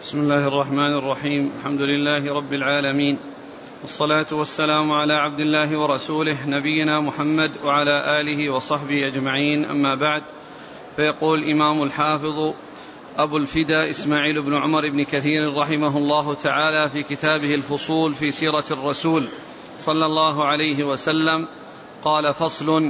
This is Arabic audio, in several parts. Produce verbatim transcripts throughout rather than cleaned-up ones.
بسم الله الرحمن الرحيم. الحمد لله رب العالمين، والصلاة والسلام على عبد الله ورسوله نبينا محمد وعلى آله وصحبه أجمعين، أما بعد. فيقول الإمام الحافظ أبو الفدا إسماعيل بن عمر بن كثير رحمه الله تعالى في كتابه الفصول في سيرة الرسول صلى الله عليه وسلم قال: فصل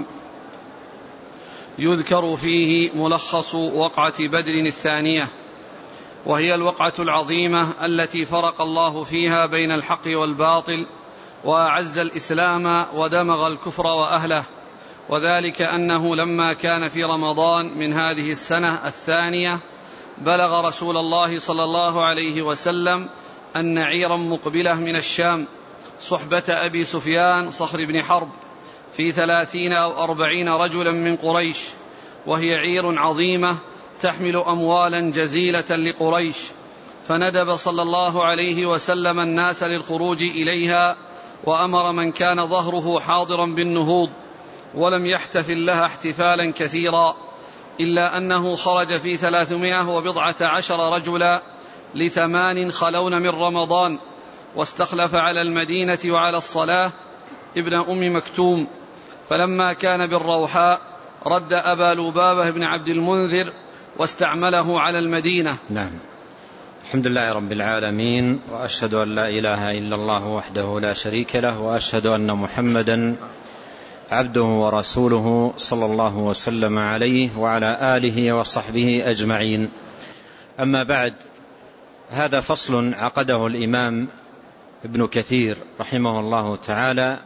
يذكر فيه ملخص وقعة بدر الثانية، وهي الوقعة العظيمة التي فرق الله فيها بين الحق والباطل وأعز الإسلام ودمغ الكفر وأهله، وذلك أنه لما كان في رمضان من هذه السنة الثانية بلغ رسول الله صلى الله عليه وسلم أن عيرا مقبلة من الشام صحبة أبي سفيان صخر بن حرب في ثلاثين أو أربعين رجلا من قريش، وهي عير عظيمة تحمل أموالا جزيلة لقريش، فندب صلى الله عليه وسلم الناس للخروج إليها، وأمر من كان ظهره حاضرا بالنهوض، ولم يحتفل لها احتفالا كثيرا، إلا أنه خرج في ثلاثمائة وبضعة عشر رجلا لثمان خلون من رمضان، واستخلف على المدينة وعلى الصلاة ابن أم مكتوم. فلما كان بالروحاء رد أبا لبابة بن عبد المنذر واستعمله على المدينة. نعم. الحمد لله رب العالمين، وأشهد أن لا إله إلا الله وحده لا شريك له، وأشهد أن محمدا عبده ورسوله صلى الله وسلم عليه وعلى آله وصحبه أجمعين. أما بعد، هذا فصل عقده الإمام ابن كثير رحمه الله تعالى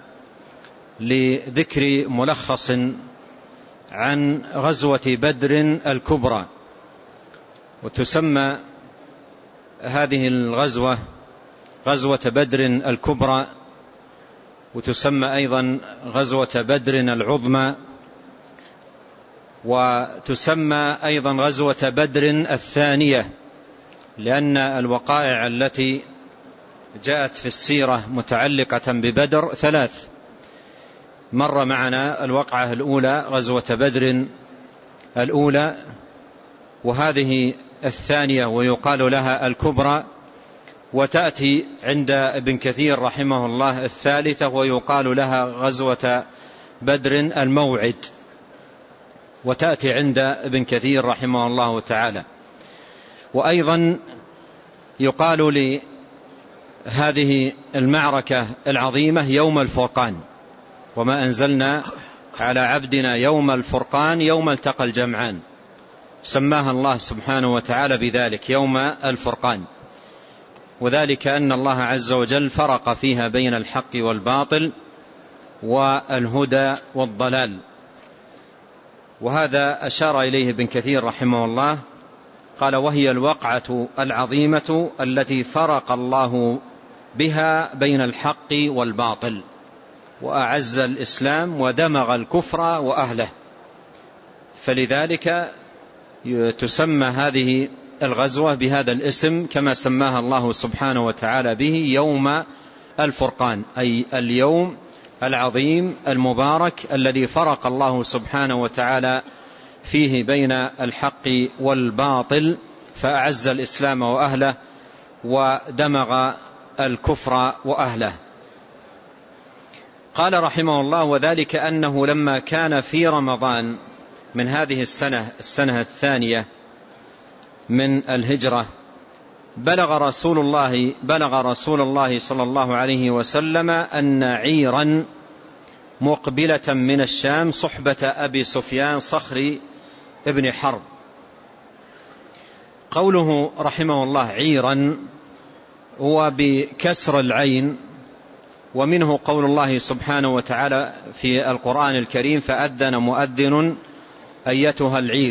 لذكر ملخص عن غزوة بدر الكبرى. وتسمى هذه الغزوة غزوة بدر الكبرى، وتسمى أيضا غزوة بدر العظمى، وتسمى أيضا غزوة بدر الثانية، لأن الوقائع التي جاءت في السيرة متعلقة ببدر ثلاث. مر معنا الوقعة الأولى غزوة بدر الأولى، وهذه الثانية ويقال لها الكبرى، وتأتي عند ابن كثير رحمه الله الثالثة ويقال لها غزوة بدر الموعد، وتأتي عند ابن كثير رحمه الله تعالى. وأيضا يقال لهذه المعركة العظيمة يوم الفرقان، وما أنزلنا على عبدنا يوم الفرقان يوم التقى الجمعان، سماها الله سبحانه وتعالى بذلك يوم الفرقان، وذلك أن الله عز وجل فرق فيها بين الحق والباطل والهدى والضلال. وهذا أشار إليه ابن كثير رحمه الله، قال: وهي الوقعة العظيمة التي فرق الله بها بين الحق والباطل وأعز الإسلام ودمغ الكفر وأهله. فلذلك تسمى هذه الغزوة بهذا الاسم كما سماها الله سبحانه وتعالى به يوم الفرقان، أي اليوم العظيم المبارك الذي فرق الله سبحانه وتعالى فيه بين الحق والباطل، فأعز الإسلام وأهله ودمغ الكفر وأهله. قال رحمه الله: وذلك أنه لما كان في رمضان من هذه السنة السنة الثانية من الهجرة بلغ رسول الله بلغ رسول الله صلى الله عليه وسلم أن عيرا مقبلة من الشام صحبة أبي سفيان صخر ابن حرب. قوله رحمه الله عيرا هو بكسر العين، ومنه قول الله سبحانه وتعالى في القرآن الكريم: فأذن مؤذن أيتها العير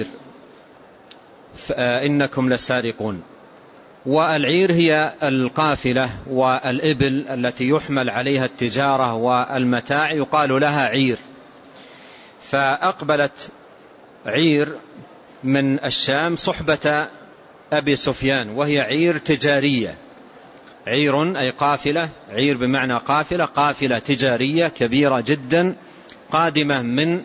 إنكم لسارقون. والعير هي القافلة والإبل التي يحمل عليها التجارة والمتاع، يقال لها عير. فأقبلت عير من الشام صحبة أبي سفيان، وهي عير تجارية. عير أي قافلة، عير بمعنى قافلة، قافلة تجارية كبيرة جدا قادمة من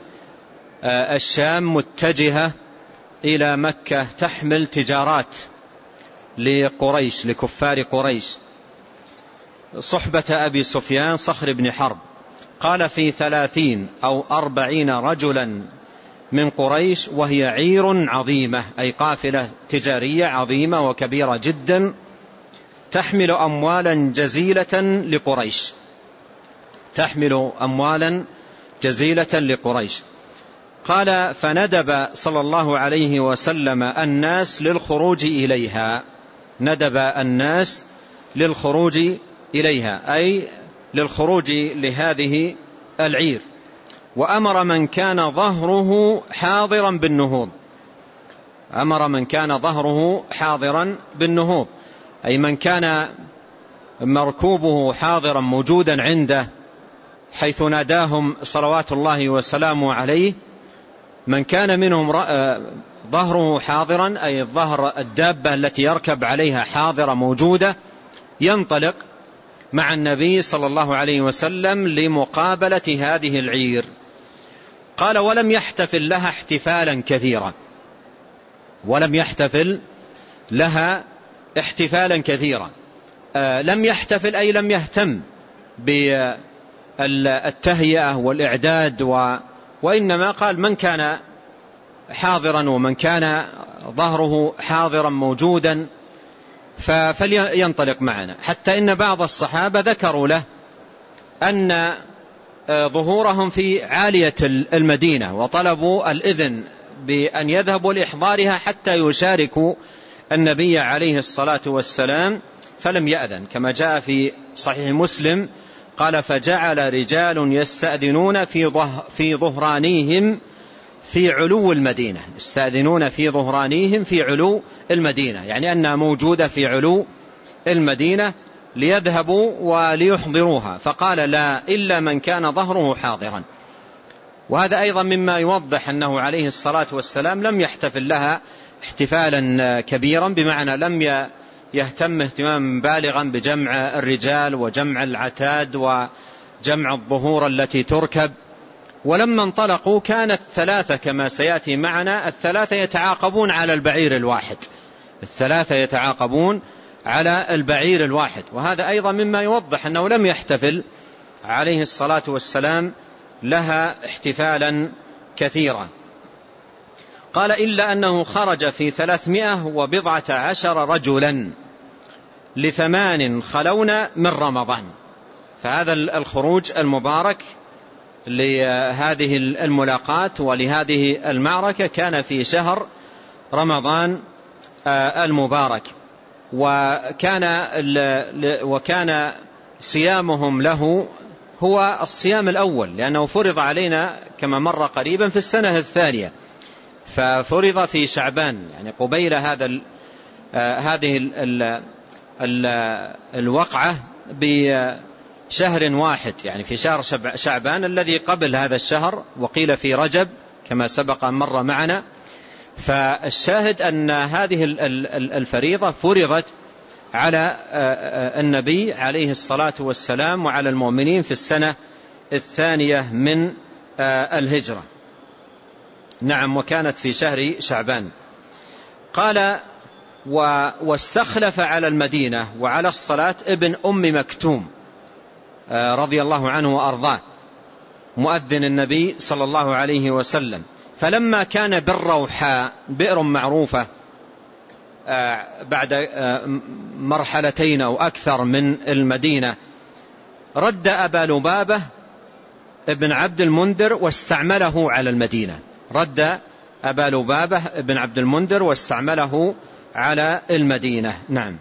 الشام متجهة إلى مكة تحمل تجارات لقريش لكفار قريش صحبة أبي سفيان صخر بن حرب. قال في ثلاثين أو أربعين رجلا من قريش، وهي عير عظيمة، أي قافلة تجارية عظيمة وكبيرة جدا تحمل أموالا جزيلة لقريش تحمل أموالا جزيلة لقريش. قال فندب صلى الله عليه وسلم الناس للخروج إليها ندب الناس للخروج إليها أي للخروج لهذه العير، وأمر من كان ظهره حاضرا بالنهوض أمر من كان ظهره حاضرا بالنهوض أي من كان مركوبه حاضرا موجودا عنده حيث ناداهم صلوات الله وسلامه عليه. من كان منهم ظهره حاضرا أي الظهر الدابة التي يركب عليها حاضرة موجودة ينطلق مع النبي صلى الله عليه وسلم لمقابلة هذه العير. قال ولم يحتفل لها احتفالا كثيرا ولم يحتفل لها احتفالا كثيرا آه لم يحتفل أي لم يهتم بالتهيئة والإعداد و وإنما قال من كان حاضرا ومن كان ظهره حاضرا موجودا فلينطلق معنا. حتى إن بعض الصحابة ذكروا له أن ظهورهم في عالية المدينة وطلبوا الإذن بأن يذهبوا لإحضارها حتى يشاركوا النبي عليه الصلاة والسلام، فلم يأذن كما جاء في صحيح مسلم قال فجعل رجال يستأذنون في ظهرانيهم في علو المدينة يستأذنون في ظهرانيهم في علو المدينة يعني أنها موجودة في علو المدينة ليذهبوا وليحضروها. فقال لا إلا من كان ظهره حاضرا. وهذا أيضا مما يوضح أنه عليه الصلاة والسلام لم يحتفل لها احتفالا كبيرا، بمعنى لم يهتم اهتماما بالغا بجمع الرجال وجمع العتاد وجمع الظهور التي تركب. ولما انطلقوا كانت ثلاثة كما سيأتي معنا الثلاثة يتعاقبون على البعير الواحد الثلاثة يتعاقبون على البعير الواحد وهذا أيضا مما يوضح أنه لم يحتفل عليه الصلاة والسلام لها احتفالا كثيرا. قال إلا أنه خرج في ثلاثمائة وبضعة عشر رجلا لثمان خلون من رمضان. فهذا الخروج المبارك لهذه الملاقات ولهذه المعركة كان في شهر رمضان المبارك، وكان وكان صيامهم له هو الصيام الأول لأنه فرض علينا كما مر قريبا في السنة الثانية، ففرض في شعبان يعني قبيل هذا ال هذه ال ال ال الوقعة بشهر واحد يعني في شهر شعبان الذي قبل هذا الشهر، وقيل في رجب كما سبق مر معنا. فالشاهد أن هذه الفريضة فرضت على النبي عليه الصلاة والسلام وعلى المؤمنين في السنة الثانية من الهجرة. نعم، وكانت في شهر شعبان. قال واستخلف على المدينة وعلى الصلاة ابن أم مكتوم رضي الله عنه وأرضاه مؤذن النبي صلى الله عليه وسلم. فلما كان بالروحاء بئر معروفة بعد مرحلتين أو أكثر من المدينة رد أبا لبابة ابن عبد المنذر واستعمله على المدينة رد أبا لبابة ابن عبد المنذر واستعمله على المدينة. نعم.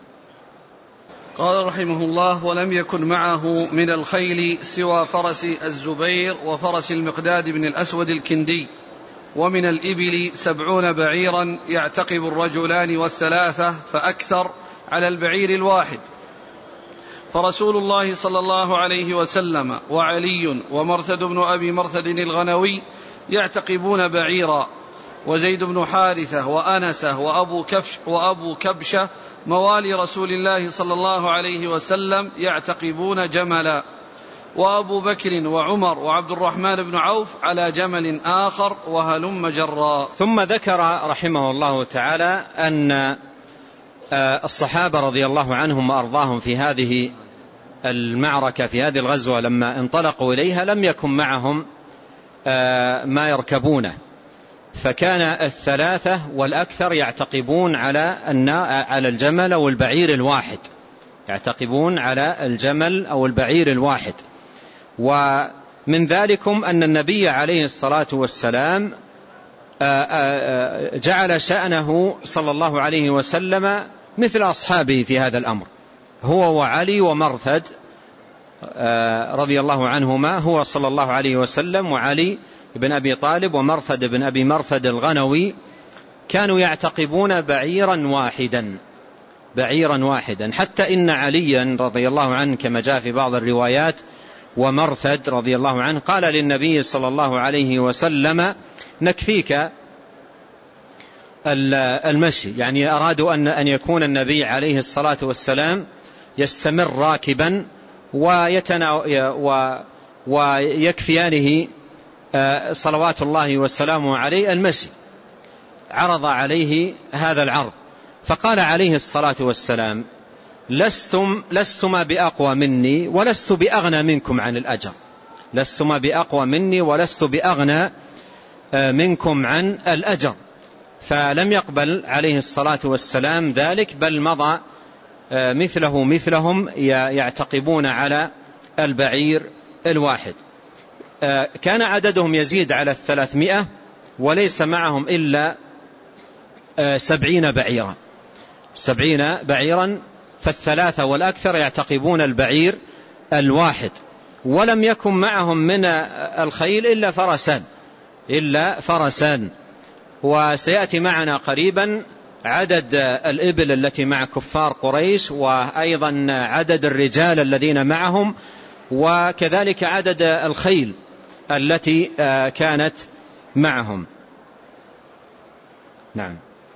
قال رحمه الله ولم يكن معه من الخيل سوى فرس الزبير وفرس المقداد بن الأسود الكندي، ومن الإبل سبعون بعيرا يعتقب الرجلان والثلاثة فأكثر على البعير الواحد. فرسول الله صلى الله عليه وسلم وعلي ومرثد بن أبي مرثد الغنوي يعتقبون بعيرا، وزيد بن حارثة وأنسة وأبو, كفش وأبو كبشة موالي رسول الله صلى الله عليه وسلم يعتقبون جملا، وأبو بكر وعمر وعبد الرحمن بن عوف على جمل آخر، وهلم جرا. ثم ذكر رحمه الله تعالى أن الصحابة رضي الله عنهم وأرضاهم في هذه المعركة في هذه الغزوة لما انطلقوا إليها لم يكن معهم ما يركبونه، فكان الثلاثة والأكثر يعتقبون على على الجمل أو البعير الواحد، يعتقبون على الجمل أو البعير الواحد. ومن ذلكم أن النبي عليه الصلاة والسلام جعل شأنه صلى الله عليه وسلم مثل أصحابه في هذا الأمر، هو وعلي ومرثد رضي الله عنهما، هو صلى الله عليه وسلم وعلي بن أبي طالب ومرثد بن أبي مرثد الغنوي كانوا يعتقبون بعيرا واحدا بعيرا واحدا حتى إن عليا رضي الله عنه كما جاء في بعض الروايات ومرثد رضي الله عنه قال للنبي صلى الله عليه وسلم نكفيك المشي، يعني أرادوا أن أن يكون النبي عليه الصلاة والسلام يستمر راكبا ويكفيانه صلوات الله وسلامه عليه المشي. عرض عليه هذا العرض فقال عليه الصلاة والسلام لستم لستما بأقوى مني ولست بأغنى منكم عن الأجر، لستما بأقوى مني ولست بأغنى منكم عن الأجر. فلم يقبل عليه الصلاة والسلام ذلك، بل مضى مثله مثلهم يعتقبون على البعير الواحد. كان عددهم يزيد على الثلاثمائة وليس معهم إلا سبعين بعيرا سبعين بعيرا فالثلاثة والأكثر يعتقبون البعير الواحد، ولم يكن معهم من الخيل إلا فرسان إلا فرسان وسيأتي معنا قريبا عدد الإبل التي مع كفار قريش، وأيضا عدد الرجال الذين معهم، وكذلك عدد الخيل التي كانت معهم. نعم.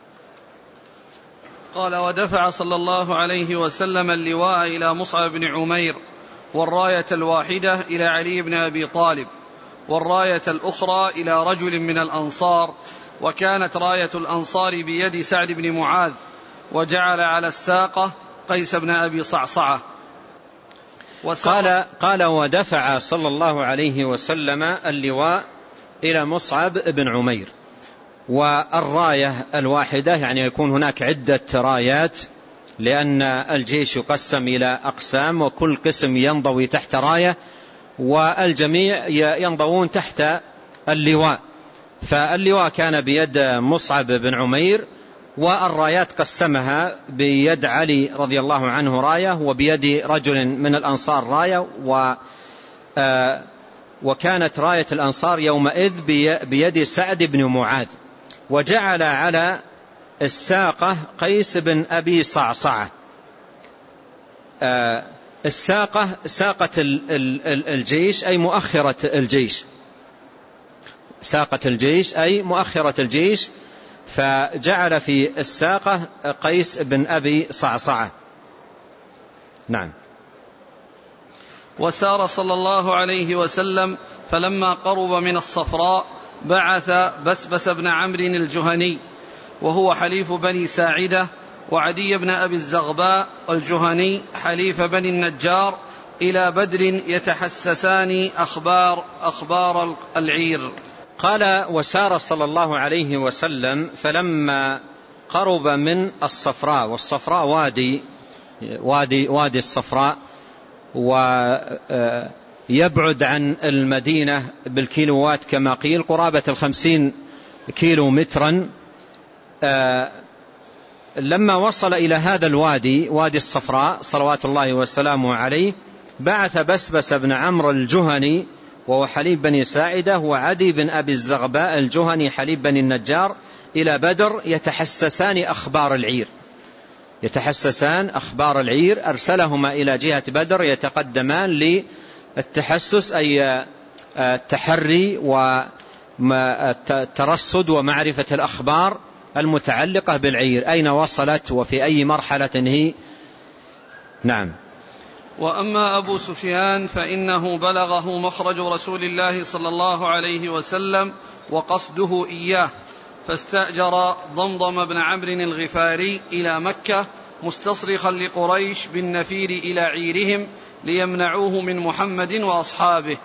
قال ودفع صلى الله عليه وسلم اللواء إلى مصعب بن عمير، والراية الواحدة إلى علي بن أبي طالب، والراية الأخرى إلى رجل من الأنصار، وكانت راية الأنصار بيد سعد بن معاذ، وجعل على الساقة قيس بن أبي صعصعة. قال, قال ودفع صلى الله عليه وسلم اللواء إلى مصعب بن عمير، والراية الواحدة يعني يكون هناك عدة رايات، لأن الجيش يقسم إلى أقسام وكل قسم ينضوي تحت راية والجميع ينضوون تحت اللواء. فاللواء كان بيد مصعب بن عمير، والرايات قسمها بيد علي رضي الله عنه راية، وبيد رجل من الأنصار راية، و وكانت راية الأنصار يومئذ بيد سعد بن معاذ، وجعل على الساقة قيس بن أبي صعصعة. الساقة ساقة الجيش أي مؤخرة الجيش، ساقة الجيش أي مؤخرة الجيش، فجعل في الساقة قيس بن أبي صعصعة. نعم. وسار صلى الله عليه وسلم فلما قرب من الصفراء بعث بسبس بن عمرو الجهني وهو حليف بني ساعدة، وعدي بن أبي الزغباء الجهني حليف بني النجار إلى بدر يتحسسان أخبار, أخبار العير. قال وسار صلى الله عليه وسلم فلما قرب من الصفراء، والصفراء وادي وادي, وادي الصفراء، ويبعد عن المدينة بالكيلوات كما قيل قرابة الخمسين كيلو مترا. لما وصل إلى هذا الوادي وادي الصفراء صلوات الله وسلامه عليه بعث بسبس بن عمرو الجهني وهو حليف بني ساعدة وعدي بن أبي الزغباء الجهني حليف بني النجار إلى بدر يتحسسان أخبار العير، يتحسسان أخبار العير. أرسلهما إلى جهة بدر يتقدمان للتحسس أي التحري والترصد ومعرفة الأخبار المتعلقة بالعير، أين وصلت وفي أي مرحلة هي. نعم. وأما أبو سفيان فإنه بلغه مخرج رسول الله صلى الله عليه وسلم وقصده إياه، فاستأجر ضمضم بن عمرو الغفاري إلى مكة مستصرخا لقريش بالنفير إلى عيرهم ليمنعوه من محمد وأصحابه.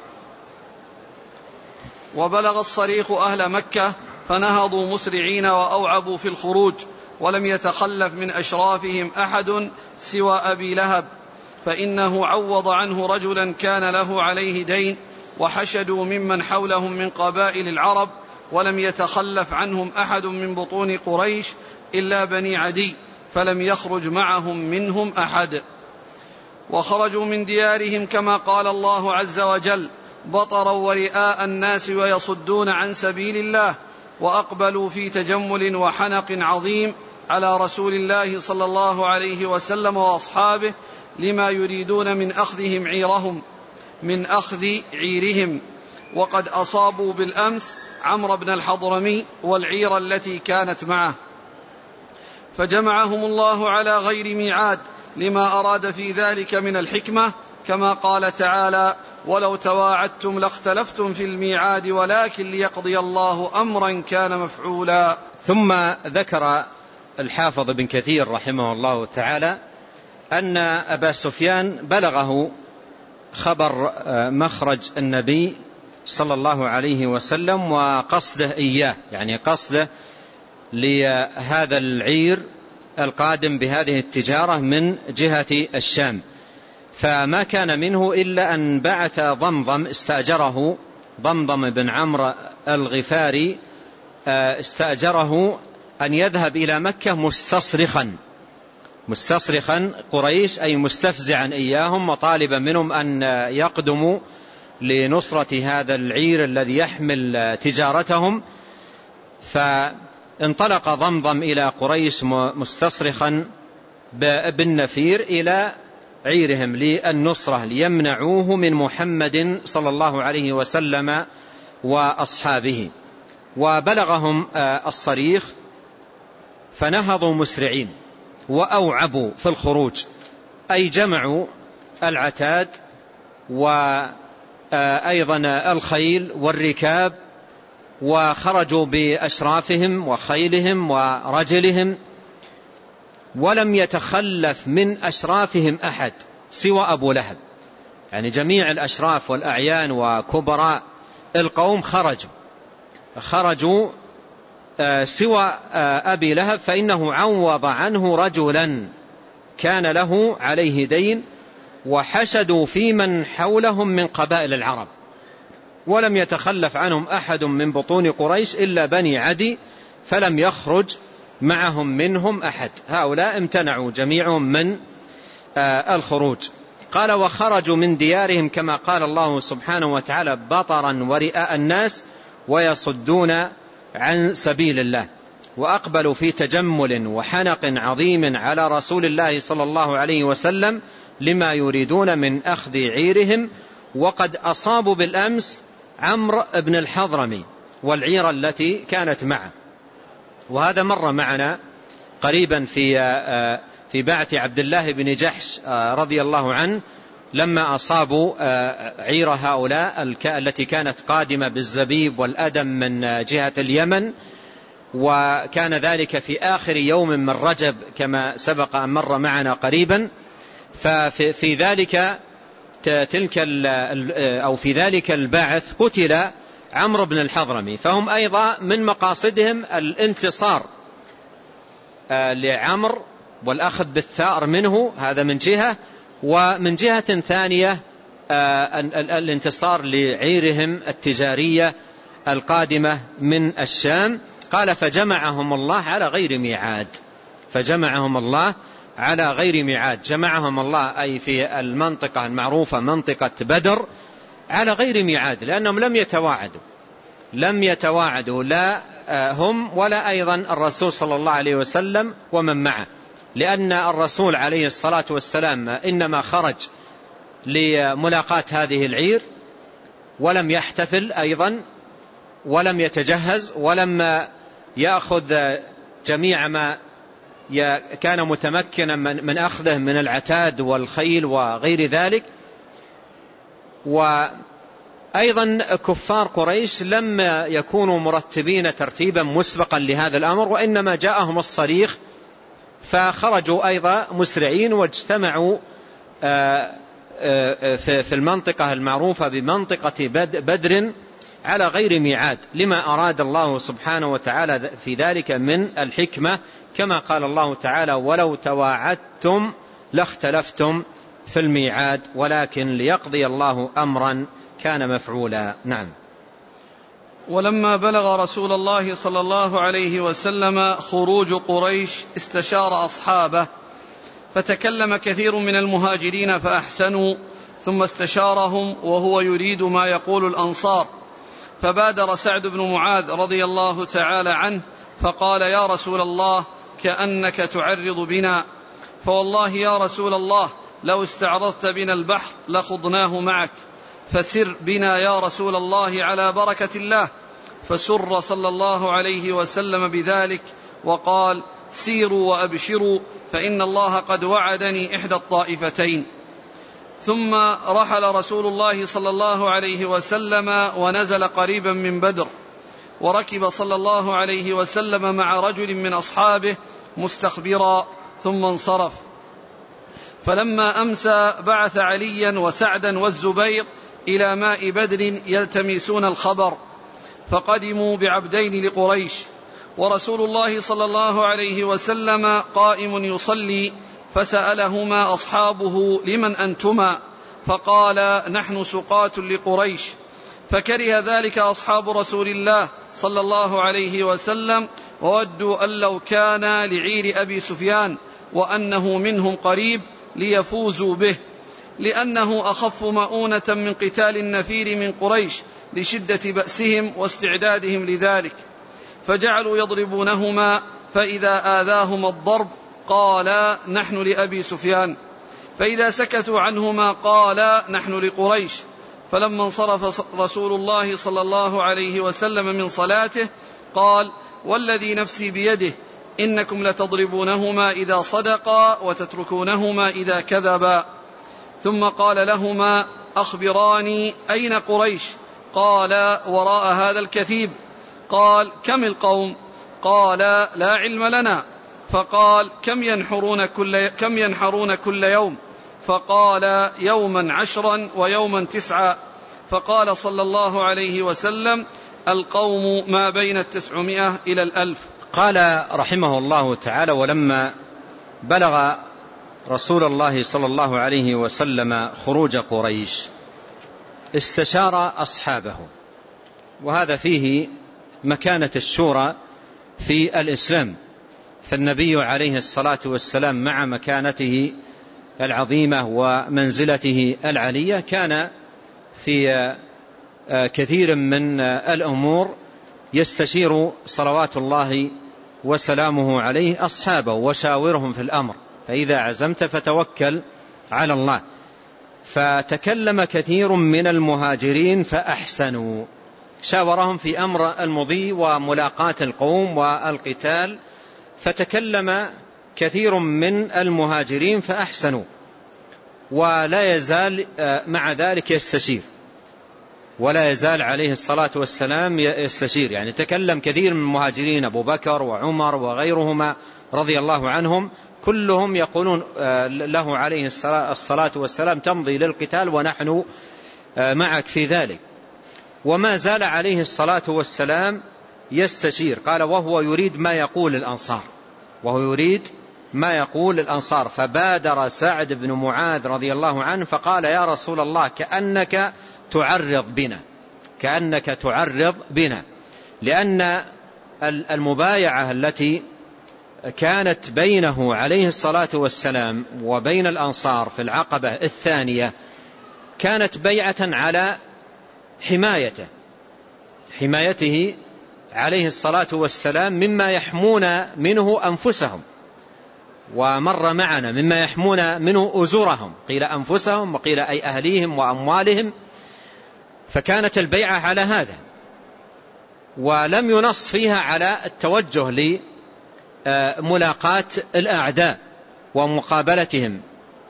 وبلغ الصريخ أهل مكة فنهضوا مسرعين وأوعبوا في الخروج، ولم يتخلف من أشرافهم أحد سوى أبي لهب، فإنه عوض عنه رجلا كان له عليه دين، وحشدوا ممن حولهم من قبائل العرب، ولم يتخلف عنهم أحد من بطون قريش إلا بني عدي، فلم يخرج معهم منهم أحد. وخرجوا من ديارهم كما قال الله عز وجل: بطرا ورئاء الناس ويصدون عن سبيل الله، وأقبلوا في تجمل وحنق عظيم على رسول الله صلى الله عليه وسلم وأصحابه لما يريدون من أخذهم عيرهم من أخذ عيرهم وقد أصابوا بالأمس عمرو بن الحضرمي والعير التي كانت معه، فجمعهم الله على غير ميعاد لما أراد في ذلك من الحكمة، كما قال تعالى: ولو تواعدتم لاختلفتم في الميعاد ولكن ليقضي الله أمرا كان مفعولا. ثم ذكر الحافظ بن كثير رحمه الله تعالى أن أبا سفيان بلغه خبر مخرج النبي صلى الله عليه وسلم وقصده إياه، يعني قصده لهذا العير القادم بهذه التجارة من جهة الشام، فما كان منه إلا أن بعث ضمضم استأجره ضمضم بن عمرو الغفاري، استأجره أن يذهب إلى مكة مستصرخا مستصرخا قريش، أي مستفزعا إياهم وطالبا منهم أن يقدموا لنصرة هذا العير الذي يحمل تجارتهم. فانطلق ضمضم إلى قريش مستصرخا بالنفير إلى عيرهم للنصرة ليمنعوه من محمد صلى الله عليه وسلم وأصحابه. وبلغهم الصريخ فنهضوا مسرعين وأوعبوا في الخروج، أي جمعوا العتاد وأيضا الخيل والركاب، وخرجوا بأشرافهم وخيلهم ورجلهم، ولم يتخلف من أشرافهم أحد سوى أبو لهب، يعني جميع الأشراف والأعيان وكبراء القوم خرجوا خرجوا سوى أبي لهب، فإنه عوض عنه رجلا كان له عليه دين، وحشدوا في من حولهم من قبائل العرب، ولم يتخلف عنهم أحد من بطون قريش إلا بني عدي، فلم يخرج معهم منهم أحد. هؤلاء امتنعوا جميعهم من الخروج. قال: وخرجوا من ديارهم كما قال الله سبحانه وتعالى: بطرا ورئاء الناس ويصدون عن سبيل الله، وأقبلوا في تجمل وحنق عظيم على رسول الله صلى الله عليه وسلم لما يريدون من أخذ عيرهم، وقد أصابوا بالأمس عمرو بن الحضرمي والعير التي كانت معه. وهذا مر معنا قريبا في في بعث عبد الله بن جحش رضي الله عنه، لما أصابوا عير هؤلاء التي كانت قادمة بالزبيب والأدم من جهة اليمن، وكان ذلك في آخر يوم من رجب كما سبق أن مر معنا قريبا. ففي ذلك تلك أو في ذلك البعث قتل عمرو بن الحضرمي، فهم أيضا من مقاصدهم الانتصار لعمرو والأخذ بالثأر منه، هذا من جهة، ومن جهة ثانية الانتصار لعيرهم التجارية القادمة من الشام. قال: فجمعهم الله على غير ميعاد فجمعهم الله على غير ميعاد جمعهم الله أي في المنطقة المعروفة منطقة بدر على غير ميعاد، لأنهم لم يتواعدوا لم يتواعدوا لا هم ولا أيضا الرسول صلى الله عليه وسلم ومن معه، لأن الرسول عليه الصلاة والسلام إنما خرج لملاقاة هذه العير، ولم يحتفل أيضا ولم يتجهز ولم يأخذ جميع ما كان متمكنا من أخذه من العتاد والخيل وغير ذلك. وأيضا كفار قريش لم يكونوا مرتبين ترتيبا مسبقا لهذا الأمر، وإنما جاءهم الصريخ فخرجوا أيضا مسرعين واجتمعوا في المنطقة المعروفة بمنطقة بدر على غير ميعاد، لما أراد الله سبحانه وتعالى في ذلك من الحكمة، كما قال الله تعالى: ولو تواعدتم لاختلفتم في الميعاد ولكن ليقضي الله أمرا كان مفعولا. نعم. ولما بلغ رسول الله صلى الله عليه وسلم خروج قريش استشار أصحابه، فتكلم كثير من المهاجرين فأحسنوا، ثم استشارهم وهو يريد ما يقول الأنصار، فبادر سعد بن معاذ رضي الله تعالى عنه فقال: يا رسول الله كأنك تعرض بنا، فوالله يا رسول الله لو استعرضت بنا البحر لخضناه معك، فسر بنا يا رسول الله على بركة الله. فسر صلى الله عليه وسلم بذلك وقال: سيروا وأبشروا فإن الله قد وعدني إحدى الطائفتين. ثم رحل رسول الله صلى الله عليه وسلم ونزل قريبا من بدر، وركب صلى الله عليه وسلم مع رجل من أصحابه مستخبرا، ثم انصرف. فلما أمسى بعث عليا وسعدا والزبير إلى ماء بدر يلتمسون الخبر، فقدموا بعبدين لقريش، ورسول الله صلى الله عليه وسلم قائم يصلي، فسألهما أصحابه: لمن أنتما؟ فقال: نحن سقاة لقريش. فكره ذلك أصحاب رسول الله صلى الله عليه وسلم، وودوا أن لو كان لعير أبي سفيان وأنه منهم قريب ليفوزوا به، لأنه أخف مؤونة من قتال النفير من قريش لشدة بأسهم واستعدادهم لذلك. فجعلوا يضربونهما، فإذا آذاهما الضرب قال: نحن لأبي سفيان، فإذا سكتوا عنهما قال: نحن لقريش. فلما انصرف رسول الله صلى الله عليه وسلم من صلاته قال: والذي نفسي بيده إنكم لتضربونهما إذا صدقا وتتركونهما إذا كذبا. ثم قال لهما: أخبراني أين قريش؟ قال: وراء هذا الكثيب. قال: كم القوم؟ قال: لا علم لنا. فقال: كم ينحرون كل, كم ينحرون كل يوم؟ فقال: يوما عشرا ويوما تسعا. فقال صلى الله عليه وسلم: القوم ما بين التسعمائة إلى الألف. قال رحمه الله تعالى: ولما بلغ رسول الله صلى الله عليه وسلم خروج قريش استشار أصحابه، وهذا فيه مكانة الشورى في الإسلام، فالنبي عليه الصلاة والسلام مع مكانته العظيمة ومنزلته العلية كان في كثير من الأمور يستشير صلوات الله وسلامه عليه أصحابه وشاورهم في الأمر، فإذا عزمت فتوكل على الله. فتكلم كثير من المهاجرين فأحسنوا، شاورهم في أمر المضي وملاقاة القوم والقتال، فتكلم كثير من المهاجرين فأحسنوا، ولا يزال مع ذلك يستشير، ولا يزال عليه الصلاة والسلام يستشير. يعني تكلم كثير من المهاجرين، أبو بكر وعمر وغيرهما رضي الله عنهم، كلهم يقولون له عليه الصلاة والسلام: تمضي للقتال ونحن معك في ذلك. وما زال عليه الصلاة والسلام يستشير. قال: وهو يريد ما يقول الأنصار، وهو يريد ما يقول الأنصار. فبادر سعد بن معاذ رضي الله عنه فقال: يا رسول الله كأنك تعرض بنا، كأنك تعرض بنا، لأن المبايعة التي كانت بينه عليه الصلاة والسلام وبين الأنصار في العقبة الثانية كانت بيعة على حمايته حمايته عليه الصلاة والسلام مما يحمون منه أنفسهم، ومر معنا مما يحمون منه أزورهم، قيل أنفسهم وقيل أي أهليهم وأموالهم، فكانت البيعة على هذا، ولم ينص فيها على التوجه لملاقاة الأعداء ومقابلتهم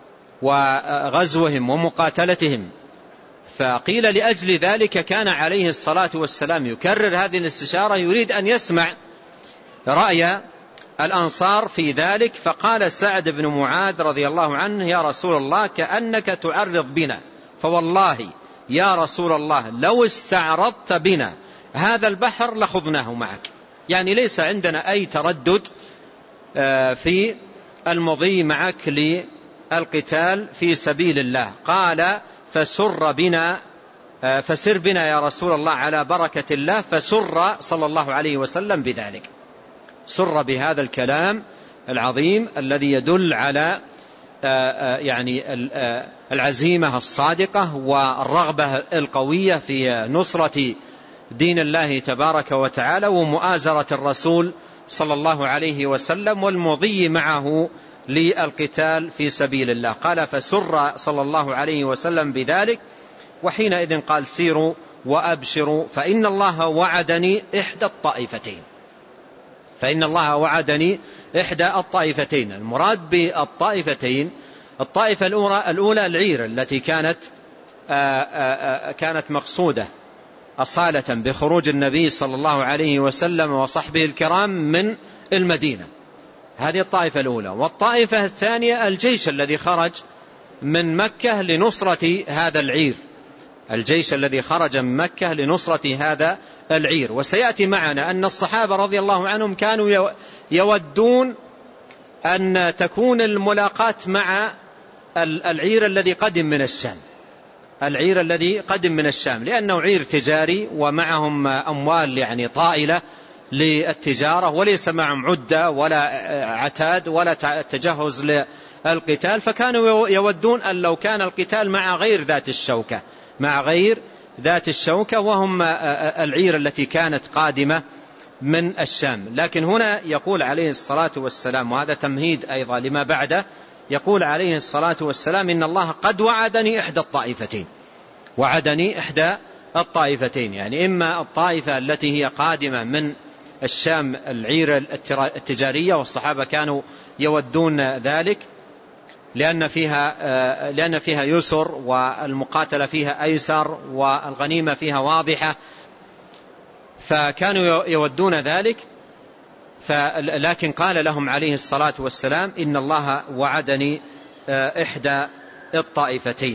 وغزوهم ومقاتلتهم. فقيل لأجل ذلك كان عليه الصلاة والسلام يكرر هذه الاستشارة، يريد أن يسمع رأي الأنصار في ذلك، فقال سعد بن معاذ رضي الله عنه: يا رسول الله كأنك تعرض بنا، فوالله يا رسول الله لو استعرضت بنا هذا البحر لخضناه معك. يعني ليس عندنا أي تردد في المضي معك للقتال في سبيل الله. قال: فسر بنا فسر بنا يا رسول الله على بركة الله. فسر صلى الله عليه وسلم بذلك، سر بهذا الكلام العظيم الذي يدل على يعني العزيمة الصادقة والرغبة القوية في نصرة دين الله تبارك وتعالى ومؤازرة الرسول صلى الله عليه وسلم والمضي معه للقتال في سبيل الله. قال: فسر صلى الله عليه وسلم بذلك، وحينئذ قال: سيروا وأبشروا فإن الله وعدني إحدى الطائفتين فإن الله وعدني إحدى الطائفتين. المراد بالطائفتين الطائفة الأولى العير التي كانت آآ آآ كانت مقصودة أصالة بخروج النبي صلى الله عليه وسلم وصحبه الكرام من المدينة، هذه الطائفة الأولى. والطائفة الثانية الجيش الذي خرج من مكة لنصرة هذا العير، الجيش الذي خرج من مكة لنصرة هذا العير. وسيأتي معنا أن الصحابة رضي الله عنهم كانوا يودون أن تكون الملاقاة مع العير الذي قدم من الشام، العير الذي قدم من الشام، لأنه عير تجاري ومعهم أموال يعني طائلة للتجارة، وليس معهم عدة ولا عتاد ولا تجهز للقتال، فكانوا يودون أن لو كان القتال مع غير ذات الشوكة مع غير ذات الشوكة وهم العير التي كانت قادمة من الشام. لكن هنا يقول عليه الصلاة والسلام، وهذا تمهيد أيضا لما بعده، يقول عليه الصلاة والسلام: إن الله قد وعدني إحدى الطائفتين وعدني إحدى الطائفتين، يعني إما الطائفة التي هي قادمة من الشام العير التجارية، والصحابة كانوا يودون ذلك لأن فيها لأن فيها يسر والمقاتلة فيها أيسر والغنيمة فيها واضحة، فكانوا يودون ذلك. لكن قال لهم عليه الصلاة والسلام: إن الله وعدني إحدى الطائفتين.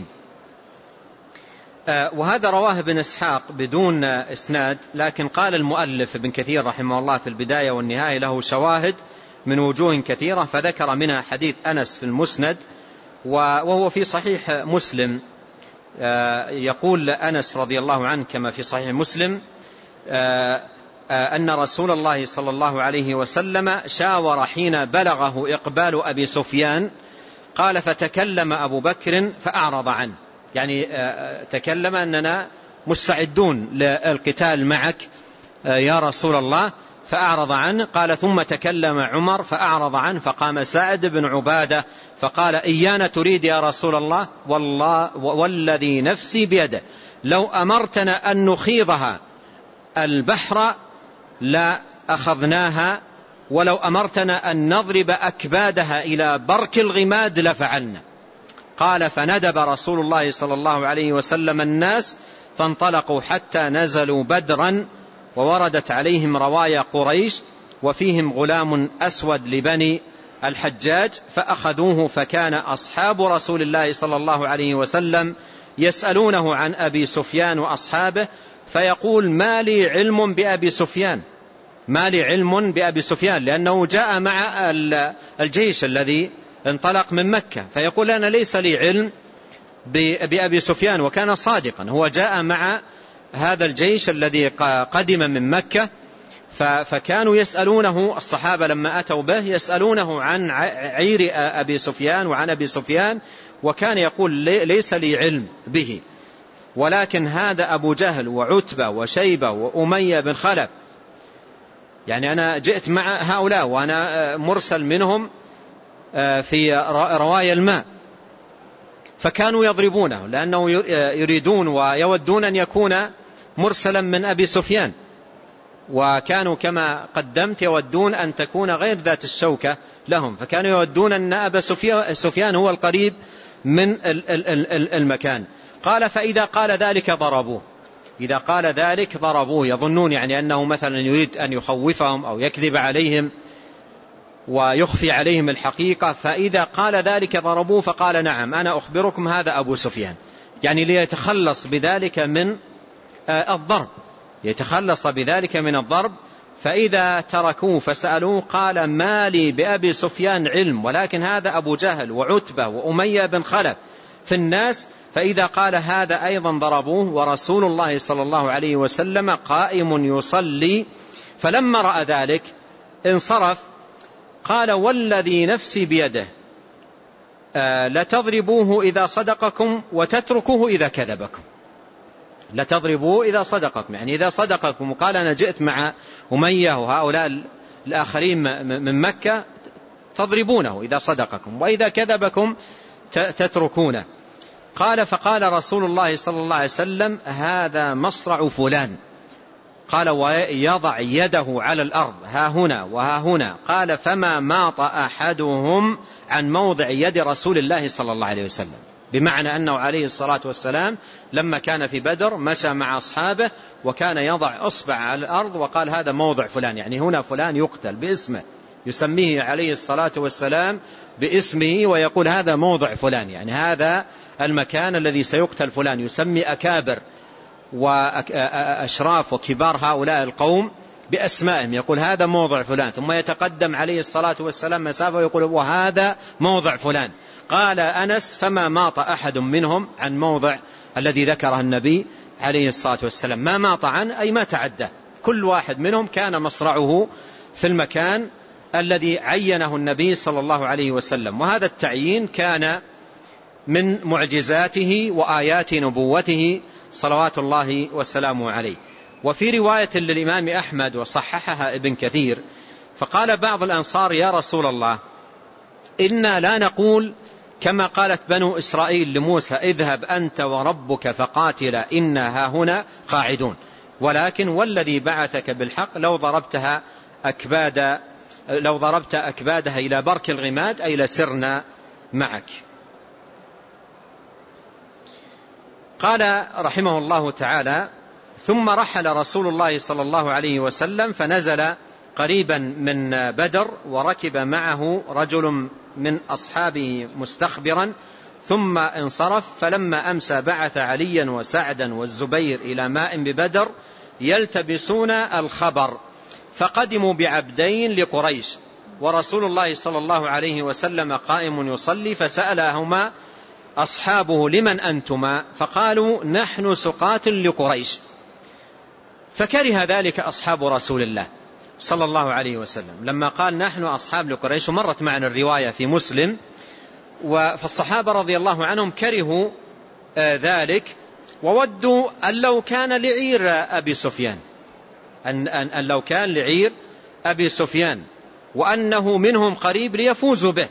وهذا رواه ابن إسحاق بدون إسناد، لكن قال المؤلف ابن كثير رحمه الله في البداية والنهاية له شواهد من وجوه كثيرة، فذكر منها حديث أنس في المسند وهو في صحيح مسلم. يقول أنس رضي الله عنه كما في صحيح مسلم أن رسول الله صلى الله عليه وسلم شاور حين بلغه إقبال أبي سفيان، قال: فتكلم أبو بكر فأعرض عنه، يعني تكلم أننا مستعدون للقتال معك يا رسول الله، فأعرض عنه. قال: ثم تكلم عمر فأعرض عنه، فقام سعد بن عبادة فقال: إيانا تريد يا رسول الله؟ والله والذي نفسي بيده لو أمرتنا أن نخيضها البحر لا أخذناها، ولو أمرتنا أن نضرب أكبادها إلى برك الغماد لفعلنا. قال: فندب رسول الله صلى الله عليه وسلم الناس فانطلقوا حتى نزلوا بدرا، ووردت عليهم روايا قريش وفيهم غلام أسود لبني الحجاج، فأخذوه، فكان أصحاب رسول الله صلى الله عليه وسلم يسألونه عن أبي سفيان وأصحابه، فيقول: ما لي علم بأبي سفيان ما لي علم بأبي سفيان لأنه جاء مع الجيش الذي انطلق من مكة، فيقول: أنا ليس لي علم بأبي سفيان. وكان صادقا، هو جاء مع هذا الجيش الذي قدم من مكة، فكانوا يسألونه الصحابة لما أتوا به يسألونه عن عير أبي سفيان وعن أبي سفيان، وكان يقول: ليس لي علم به. ولكن هذا أبو جهل وعتبة وشيبة وأمية بن خلف، يعني أنا جئت مع هؤلاء وأنا مرسل منهم في رواية الماء، فكانوا يضربونه لأنه يريدون ويودون أن يكون مرسلا من أبي سفيان، وكانوا كما قدمت يودون أن تكون غير ذات الشوكة لهم، فكانوا يودون أن أبا سفيان هو القريب من المكان. قال: فإذا قال ذلك ضربوه إذا قال ذلك ضربوه يظنون يعني أنه مثلا يريد أن يخوفهم أو يكذب عليهم، ويخفي عليهم الحقيقة، فإذا قال ذلك ضربوه فقال نعم أنا أخبركم هذا أبو سفيان، يعني ليتخلص بذلك من الضرب، يتخلص بذلك من الضرب. فإذا تركوه فسألوه قال ما لي بأبي سفيان علم، ولكن هذا أبو جهل وعتبة وأمية بن خلف في الناس. فإذا قال هذا أيضا ضربوه، ورسول الله صلى الله عليه وسلم قائم يصلي. فلما رأى ذلك انصرف، قال والذي نفسي بيده آه لتضربوه إذا صدقكم وتتركوه إذا كذبكم. لتضربوه إذا صدقكم، يعني إذا صدقكم وقال أنا جئت مع أمية وهؤلاء الآخرين من مكة تضربونه إذا صدقكم، وإذا كذبكم تتركونه. قال فقال رسول الله صلى الله عليه وسلم هذا مصرع فلان. قال ويضع يده على الأرض ها هنا وها هنا. قال فما ماط أحدهم عن موضع يد رسول الله صلى الله عليه وسلم، بمعنى أنه عليه الصلاة والسلام لما كان في بدر مشى مع أصحابه وكان يضع أصبع على الأرض وقال هذا موضع فلان، يعني هنا فلان يقتل باسمه، يسميه عليه الصلاة والسلام باسمه ويقول هذا موضع فلان، يعني هذا المكان الذي سيقتل فلان، يسمي أكابر وأشراف وكبار هؤلاء القوم بأسمائهم، يقول هذا موضع فلان، ثم يتقدم عليه الصلاة والسلام مسافة ويقول وهذا موضع فلان. قال أنس فما ماط أحد منهم عن موضع الذي ذكره النبي عليه الصلاة والسلام، ما ماط عنه أي ما تعدى، كل واحد منهم كان مصرعه في المكان الذي عينه النبي صلى الله عليه وسلم. وهذا التعيين كان من معجزاته وآيات نبوته صلوات الله وسلامه عليه. وفي رواية للإمام أحمد وصححها ابن كثير، فقال بعض الأنصار يا رسول الله إنا لا نقول كما قالت بنو إسرائيل لموسى اذهب أنت وربك فقاتلا إنا هاهنا قاعدون، ولكن والذي بعثك بالحق لو ضربتها أكباد لو ضربت أكبادها إلى برك الغماد أي لسرنا معك. قال رحمه الله تعالى ثم رحل رسول الله صلى الله عليه وسلم فنزل قريبا من بدر وركب معه رجل من أصحابه مستخبرا ثم انصرف. فلما أمسى بعث عليا وسعدا والزبير إلى ماء ببدر يلتبسون الخبر، فقدموا بعبدين لقريش ورسول الله صلى الله عليه وسلم قائم يصلي، فسألهما أصحابه لمن أنتما؟ فقالوا نحن سقاة لقريش. فكره ذلك أصحاب رسول الله صلى الله عليه وسلم لما قال نحن أصحاب لقريش، ومرت معنا الرواية في مسلم. فالصحابة رضي الله عنهم كرهوا ذلك وودوا أن لو كان لعير أبي سفيان أن, أن, أن لو كان لعير أبي سفيان وأنه منهم قريب ليفوزوا به.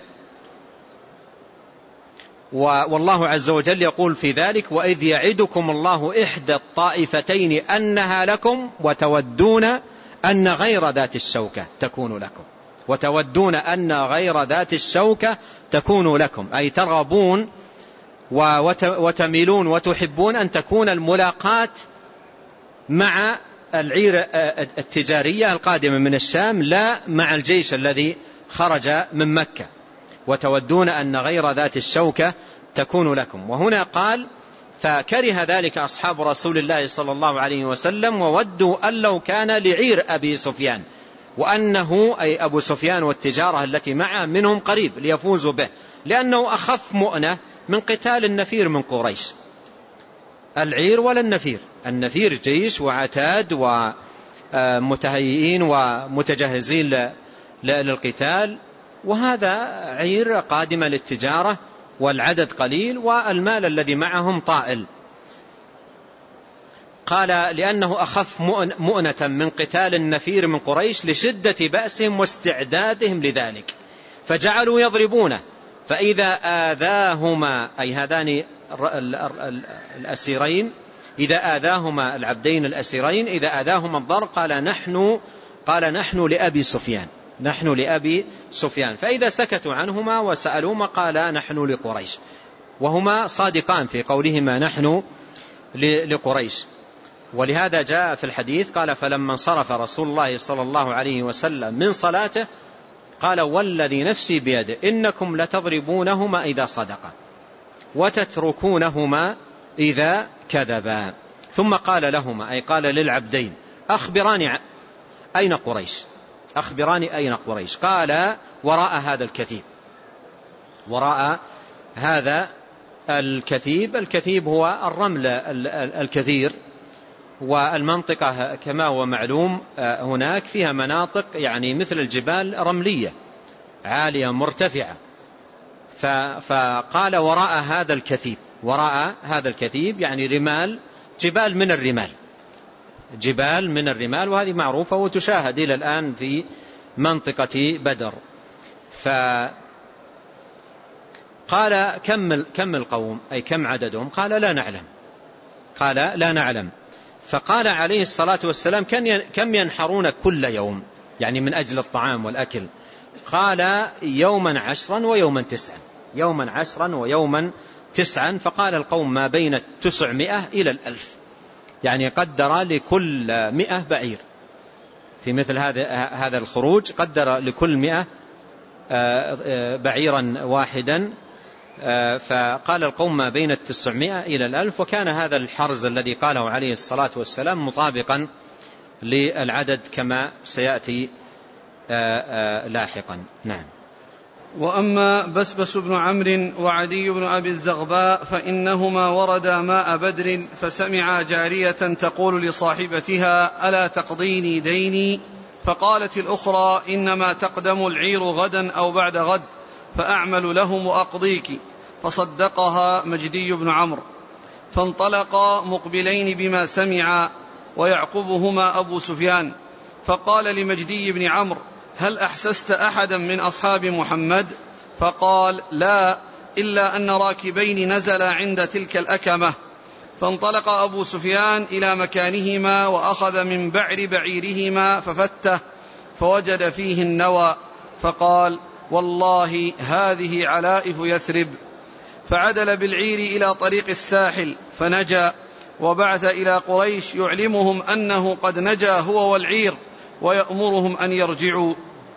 والله عز وجل يقول في ذلك وإذ يعدكم الله إحدى الطائفتين أنها لكم وتودون أن غير ذات الشوكة تكون لكم وتودون أن غير ذات الشوكة تكون لكم، أي ترغبون وتميلون وتحبون أن تكون الملاقاة مع العير التجارية القادمة من الشام لا مع الجيش الذي خرج من مكة، وتودون أن غير ذات الشوكة تكون لكم. وهنا قال فكره ذلك أصحاب رسول الله صلى الله عليه وسلم وودوا أن لو كان لعير أبي سفيان وأنه أي أبو سفيان والتجارة التي معه منهم قريب ليفوزوا به، لأنه أخف مؤنة من قتال النفير من قريش. العير ولا النفير، النفير جيش وعتاد ومتهيئين ومتجهزين للقتال، وهذا عير قادمة للتجارة والعدد قليل والمال الذي معهم طائل. قال لأنه أخف مؤنة من قتال النفير من قريش لشدة بأسهم واستعدادهم لذلك، فجعلوا يضربونه، فإذا آذاهما أي هذان الأسيرين إذا آذاهما العبدين الأسيرين إذا آذاهما الضرب قال نحن قال نحن لأبي سفيان نحن لأبي سفيان، فإذا سكتوا عنهما وسألوما قال نحن لقريش، وهما صادقان في قولهما نحن لقريش. ولهذا جاء في الحديث قال فلما انصرف رسول الله صلى الله عليه وسلم من صلاته قال والذي نفسي بيده إنكم لتضربونهما إذا صدقا وتتركونهما إذا كذبا. ثم قال لهما أي قال للعبدين أخبراني أين قريش أخبراني أين قريش قال وراء هذا الكثيب وراء هذا الكثيب الكثيب هو الرمل الكثير، والمنطقة كما هو معلوم هناك فيها مناطق يعني مثل الجبال رملية عالية مرتفعة، فقال وراء هذا الكثيب وراء هذا الكثيب يعني رمال جبال من الرمال جبال من الرمال وهذه معروفة وتشاهد إلى الآن في منطقة بدر. فقال كم كم القوم أي كم عددهم قال لا نعلم قال لا نعلم فقال عليه الصلاة والسلام كم ينحرون كل يوم يعني من أجل الطعام والأكل قال يوما عشرا ويوما تسعا يوما عشرا ويوما تسعا فقال القوم ما بين تسعمائة إلى الألف يعني قدر لكل مئة بعير في مثل هذا هذا الخروج قدر لكل مئة بعيرا واحدا، فقال القوم ما بين التسعمائة إلى الألف، وكان هذا الحرز الذي قاله عليه الصلاة والسلام مطابقا للعدد كما سيأتي لاحقا. نعم. وأما بسبس بن عمرو وعدي بن أبي الزغباء فإنهما وردا ماء بدر فسمعا جارية تقول لصاحبتها ألا تقضيني ديني؟ فقالت الأخرى إنما تقدم العير غدا أو بعد غد فأعمل لهم وأقضيك. فصدقها مجدي بن عمرو فانطلقا مقبلين بما سمعا ويعقبهما أبو سفيان فقال لمجدي بن عمرو هل أحسست أحدا من أصحاب محمد؟ فقال لا إلا أن راكبين نزلا عند تلك الأكمة. فانطلق أبو سفيان إلى مكانهما وأخذ من بعر بعيرهما ففته فوجد فيه النوى فقال والله هذه علائف يثرب، فعدل بالعير إلى طريق الساحل فنجا وبعث إلى قريش يعلمهم أنه قد نجا هو والعير ويأمرهم أن يرجعوا.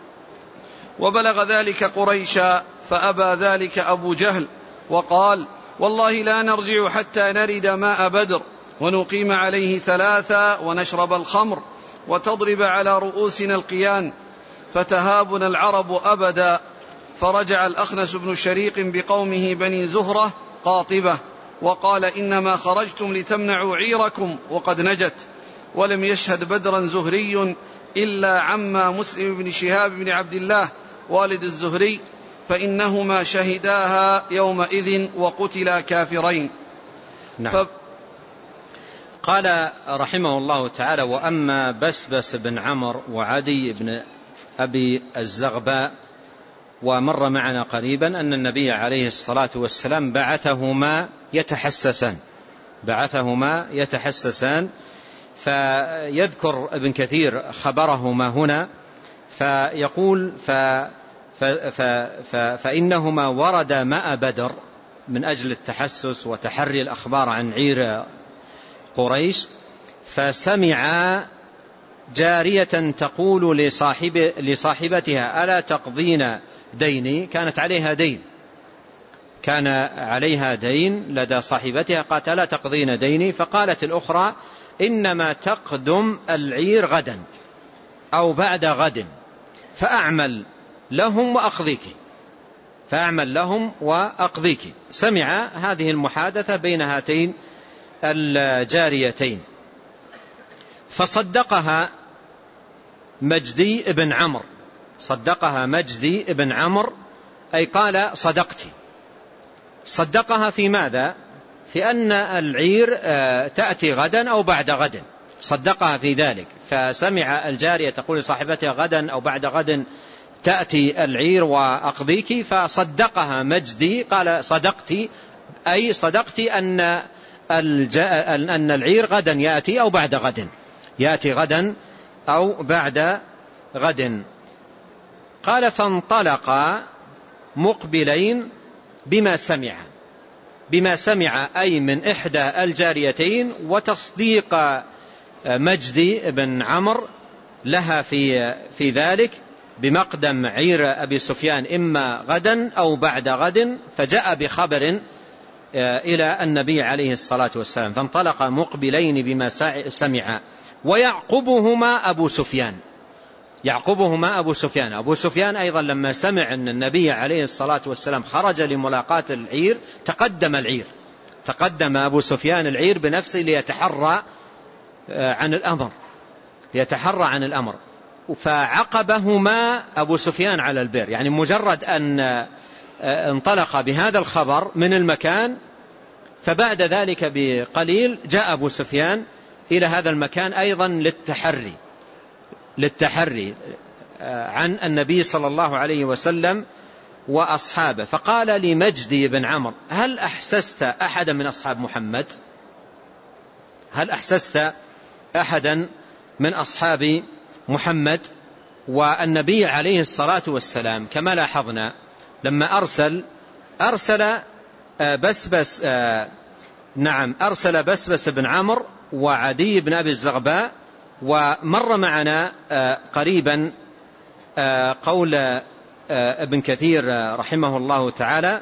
وبلغ ذلك قريشا فأبى ذلك أبو جهل وقال والله لا نرجع حتى نرد ماء بدر ونقيم عليه ثلاثة ونشرب الخمر وتضرب على رؤوسنا القيان فتهابنا العرب أبدا. فرجع الأخنس بن شريق بقومه بني زهرة قاطبة وقال إنما خرجتم لتمنعوا عيركم وقد نجت. ولم يشهد بدرا زهري إلا عما مسلم بن شهاب بن عبد الله والد الزهري فإنهما شهداها يومئذ وقتلا كافرين. نعم. ف... قال رحمه الله تعالى وأما بسبس بن عمرو وعدي بن أبي الزغباء ومر معنا قريبا أن النبي عليه الصلاة والسلام بعثهما يتحسسان بعثهما يتحسسان فيذكر ابن كثير خبرهما هنا فيقول ف ف ف ف فإنهما ورد ماء بدر من أجل التحسس وتحري الأخبار عن عير قريش فسمع جارية تقول لصاحب لصاحبتها ألا تقضين ديني؟ كانت عليها دين كان عليها دين لدى صاحبتها قالت ألا تقضين ديني؟ فقالت الأخرى إنما تقدم العير غدا أو بعد غد فأعمل لهم وأقضيك فأعمل لهم وأقضيك. سمع هذه المحادثة بين هاتين الجاريتين فصدقها مجدي بن عمرو صدقها مجدي بن عمرو أي قال صدقتي. صدقها في ماذا؟ في أن العير تأتي غدا أو بعد غد صدقها في ذلك. فسمع الجارية تقول لصاحبتها غدا أو بعد غد تأتي العير وأقضيك فصدقها مجدي قال صدقتي أي صدقتي أن أن العير غدا يأتي أو بعد غد يأتي غدا أو بعد غد. قال فانطلقا مقبلين بما سمع بما سمع أي من إحدى الجاريتين وتصديق مجدي بن عمرو لها في في ذلك بمقدم عير أبي سفيان إما غدا أو بعد غد، فجاء بخبر إلى النبي عليه الصلاة والسلام، فانطلق مقبلين بما سمع، ويعقبهما أبو سفيان يعقبهما أبو سفيان أبو سفيان أيضا لما سمع أن النبي عليه الصلاة والسلام خرج لملاقاة العير تقدم العير تقدم أبو سفيان العير بنفسه ليتحرى عن الأمر يتحرى عن الأمر فعقبهما أبو سفيان على البئر، يعني مجرد أن انطلق بهذا الخبر من المكان، فبعد ذلك بقليل جاء أبو سفيان إلى هذا المكان أيضا للتحري للتحري عن النبي صلى الله عليه وسلم وأصحابه. فقال لمجدي بن عمرو: هل أحسست أحدا من أصحاب محمد هل أحسست أحدا من أصحاب محمد؟ والنبي عليه الصلاة والسلام كما لاحظنا لما أرسل أرسل بسبس نعم أرسل بسبس بن عمرو وعدي بن أبي الزغباء. ومر معنا قريبا قول ابن كثير رحمه الله تعالى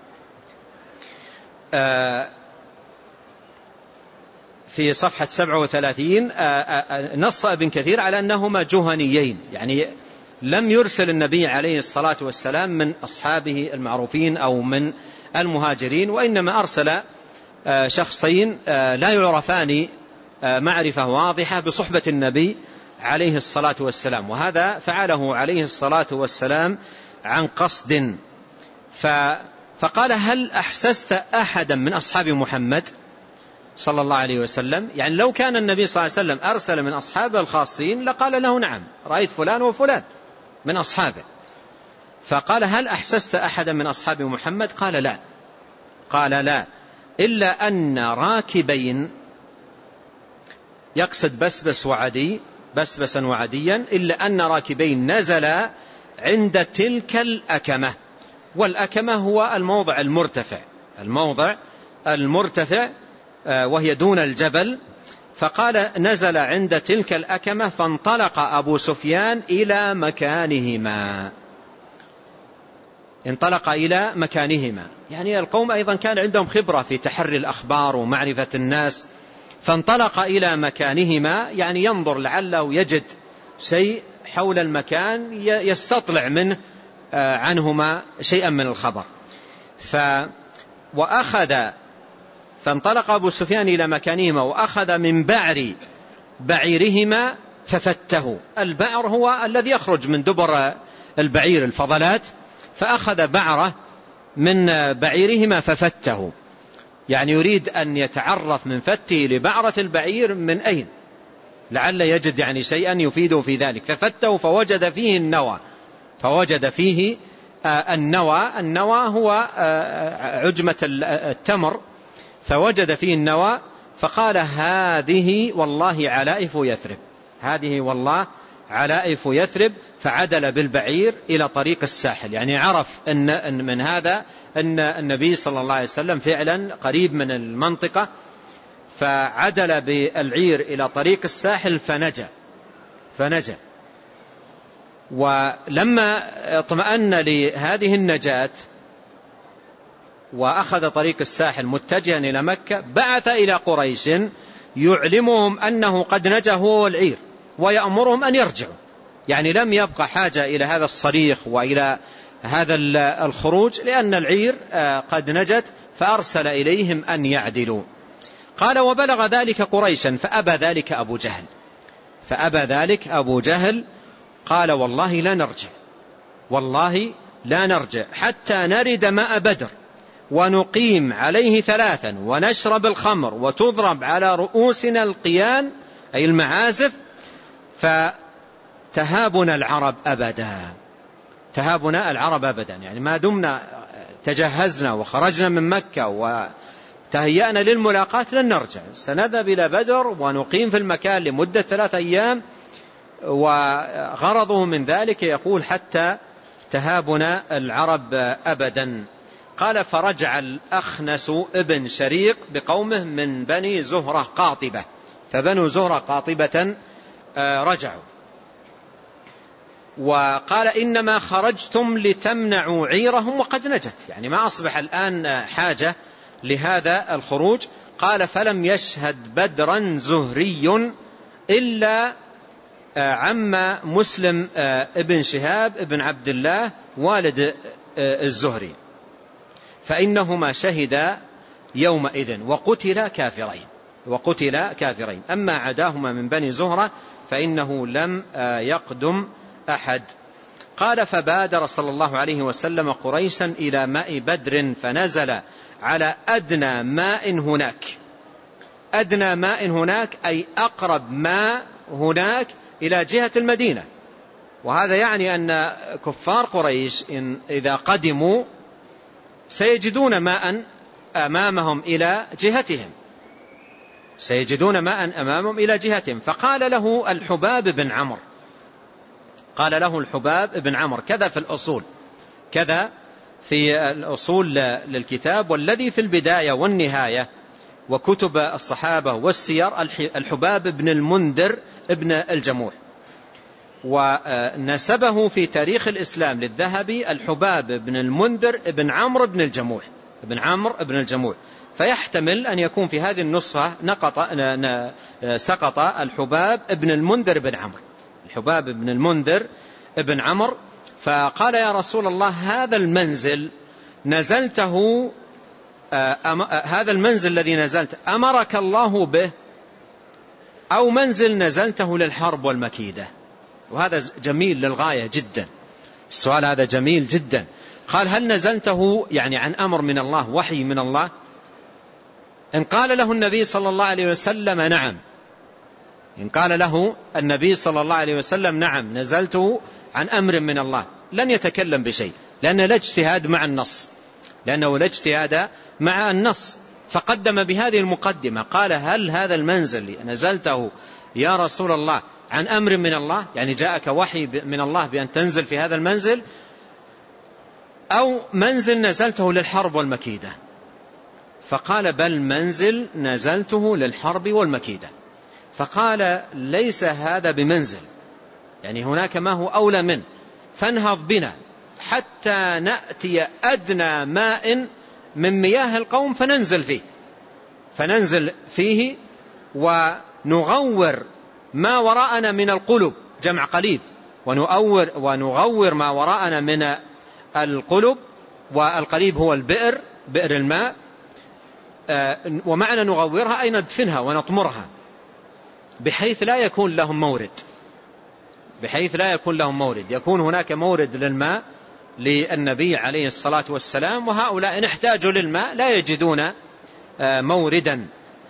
في صفحة سبعة وثلاثين، نص ابن كثير على أنهما جهنيين، يعني لم يرسل النبي عليه الصلاة والسلام من أصحابه المعروفين أو من المهاجرين، وإنما أرسل شخصين لا يعرفان معرفة واضحة بصحبة النبي عليه الصلاة والسلام، وهذا فعله عليه الصلاة والسلام عن قصد. فقال: هل أحسست أحدا من أصحاب محمد صلى الله عليه وسلم؟ يعني لو كان النبي صلى الله عليه وسلم أرسل من أصحابه الخاصين لقال له: نعم، رأيت فلان وفلان من أصحابه. فقال: هل أحسست أحدا من أصحاب محمد؟ قال: لا قال لا إلا أن راكبين، يقصد بسبس وعدي بسبسا وعديا، إلا أن راكبين نزلا عند تلك الأكمة، والأكمة هو الموضع المرتفع الموضع المرتفع وهي دون الجبل. فقال: نزل عند تلك الأكمة، فانطلق أبو سفيان إلى مكانهما انطلق إلى مكانهما يعني القوم أيضا كان عندهم خبرة في تحري الأخبار ومعرفة الناس، فانطلق إلى مكانهما، يعني ينظر لعله يجد شيء حول المكان يستطلع منه عنهما شيئا من الخبر. ف وأخذ فانطلق أبو سفيان إلى مكانهما وأخذ من بعر بعيرهما ففته. البعر هو الذي يخرج من دبر البعير، الفضلات، فأخذ بعره من بعيرهما ففته، يعني يريد أن يتعرف من فته لبعرة البعير من أين، لعل يجد يعني شيئا يفيده في ذلك. ففته فوجد فيه النوى فوجد فيه النوى النوى هو عجمة التمر، فوجد فيه النوى، فقال: هذه والله علائف يثرب هذه والله علائف يثرب فعدل بالبعير إلى طريق الساحل، يعني عرف أن من هذا أن النبي صلى الله عليه وسلم فعلا قريب من المنطقة، فعدل بالعير إلى طريق الساحل فنجا فنجا ولما اطمأن لهذه النجاة وأخذ طريق الساحل متجها إلى مكة، بعث إلى قريش يعلمهم أنه قد نجا هو والعير ويأمرهم أن يرجعوا، يعني لم يبقى حاجة إلى هذا الصريخ وإلى هذا الخروج، لأن العير قد نجت، فأرسل إليهم أن يعدلوا. قال: وبلغ ذلك قريشا فأبى ذلك أبو جهل فأبى ذلك أبو جهل قال: والله لا نرجع والله لا نرجع حتى نرد ماء بدر ونقيم عليه ثلاثا ونشرب الخمر وتضرب على رؤوسنا القيان أي المعازف، فتهابنا العرب أبدا تهابنا العرب أبدا يعني ما دمنا تجهزنا وخرجنا من مكة وتهيأنا للملاقاة لن نرجع، سنذهب إلى بدر ونقيم في المكان لمدة ثلاث أيام. وغرضه من ذلك يقول: حتى تهابنا العرب أبدا. قال: فرجع الأخنس ابن شريق بقومه من بني زهرة قاطبة، فبنو زهرة قاطبة رجعوا. وقال إنما خرجتم لتمنعوا عيرهم وقد نجت، يعني ما أصبح الآن حاجة لهذا الخروج. قال فلم يشهد بدرا زهري إلا عم مسلم ابن شهاب ابن عبد الله والد الزهري، فإنهما شهدا يومئذ وقتلا كافرين وقتلا كافرين أما عداهما من بني زهرة فإنه لم يقدم أحد. قال فبادر صلى الله عليه وسلم قريشا إلى ماء بدر فنزل على أدنى ماء هناك. أدنى ماء هناك أي أقرب ماء هناك إلى جهة المدينة، وهذا يعني أن كفار قريش إن إذا قدموا سيجدون ماء أمامهم إلى جهتهم سيجدون ماء أمامهم إلى جهتهم. فقال له الحباب بن عمرو قال له الحباب بن عمرو كذا في الأصول كذا في الأصول للكتاب والذي في البداية والنهاية وكتب الصحابة والسير الحباب بن المنذر ابن الجموح، ونسبه في تاريخ الإسلام للذهبي الحباب بن المنذر ابن عمرو بن الجموح ابن عمرو بن الجموح، فيحتمل أن يكون في هذه النسخة نقط سقط الحباب بن المنذر بن عمرو الحباب بن المنذر ابن عمرو. فقال يا رسول الله هذا المنزل نزلته هذا المنزل الذي نزلت أمرك الله به أو منزل نزلته للحرب والمكيدة؟ وهذا جميل للغاية جدا، السؤال هذا جميل جدا. قال هل نزلته يعني عن أمر من الله وحي من الله؟ إن قال له النبي صلى الله عليه وسلم نعم إن قال له النبي صلى الله عليه وسلم نعم نزلته عن أمر من الله لن يتكلم بشيء، لأنه لا اجتهاد مع النص لأنه لا اجتهاد مع النص فقدم بهذه المقدمة. قال هل هذا المنزل نزلته يا رسول الله عن أمر من الله، يعني جاءك وحي من الله بأن تنزل في هذا المنزل، أو منزل نزلته للحرب والمكيدة؟ فقال بل منزل نزلته للحرب والمكيدة. فقال ليس هذا بمنزل، يعني هناك ما هو أولى منه، فانهض بنا حتى نأتي أدنى ماء من مياه القوم فننزل فيه فننزل فيه ونغور ما وراءنا من القلب، جمع قليب، ونغور, ونغور ما وراءنا من القلب، والقليب هو البئر بئر الماء، ومعنى نغورها أي ندفنها ونطمرها بحيث لا يكون لهم مورد بحيث لا يكون لهم مورد يكون هناك مورد للماء للنبي عليه الصلاة والسلام، وهؤلاء إن احتاجوا للماء لا يجدون موردا.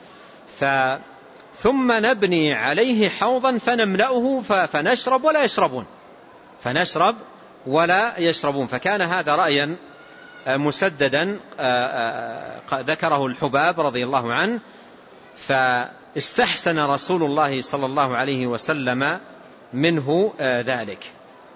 ثم نبني عليه حوضا فنملأه فنشرب ولا يشربون فنشرب ولا يشربون. فكان هذا رأيا مسددا ذكره الحباب رضي الله عنه، فاستحسن رسول الله صلى الله عليه وسلم منه ذلك.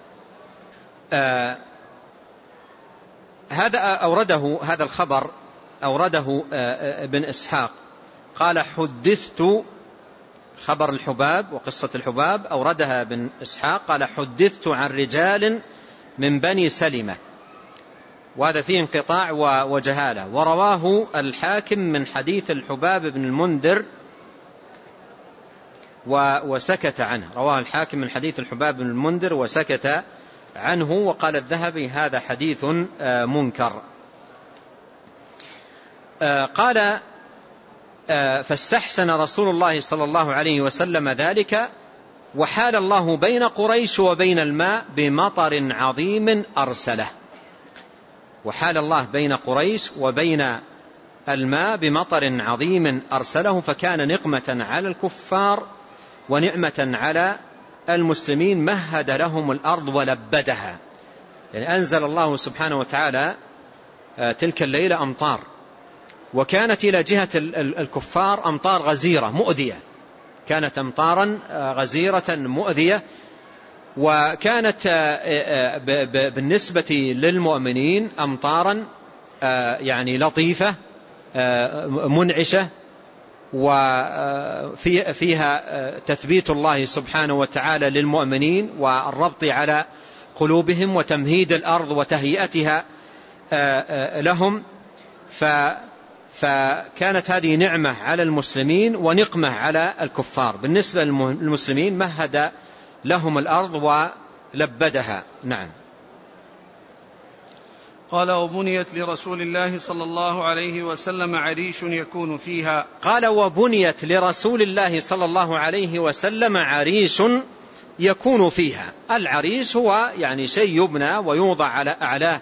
هذا أورده هذا الخبر أورده ابن إسحاق قال حدثت خبر الحباب وقصة الحباب أوردها ابن إسحاق قال حدثت عن رجال من بني سلمة، وهذا فيه انقطاع وجهالة، ورواه الحاكم من حديث الحباب بن المنذر وسكت عنه رواه الحاكم من حديث الحباب بن المنذر وسكت عنه، وقال الذهبي هذا حديث منكر. قال فاستحسن رسول الله صلى الله عليه وسلم ذلك، وحال الله بين قريش وبين الماء بمطر عظيم أرسله وحال الله بين قريش وبين الماء بمطر عظيم أرسله، فكان نقمة على الكفار ونعمة على المسلمين، مهد لهم الأرض ولبدها، يعني أنزل الله سبحانه وتعالى تلك الليلة أمطار، وكانت إلى جهة الكفار أمطار غزيرة مؤذية كانت أمطارا غزيرة مؤذية، وكانت بالنسبة للمؤمنين أمطارا يعني لطيفة منعشة وفيها تثبيت الله سبحانه وتعالى للمؤمنين والربط على قلوبهم وتمهيد الأرض وتهيئتها لهم، فكانت هذه نعمة على المسلمين ونقمة على الكفار. بالنسبة للمسلمين مهد لهم الأرض ولبدها. نعم. قال وبنيت لرسول الله صلى الله عليه وسلم عريش يكون فيها. قال وبنيت لرسول الله صلى الله عليه وسلم عريش يكون فيها. العريش هو يعني شيء يبنى ويوضع على أعلاه،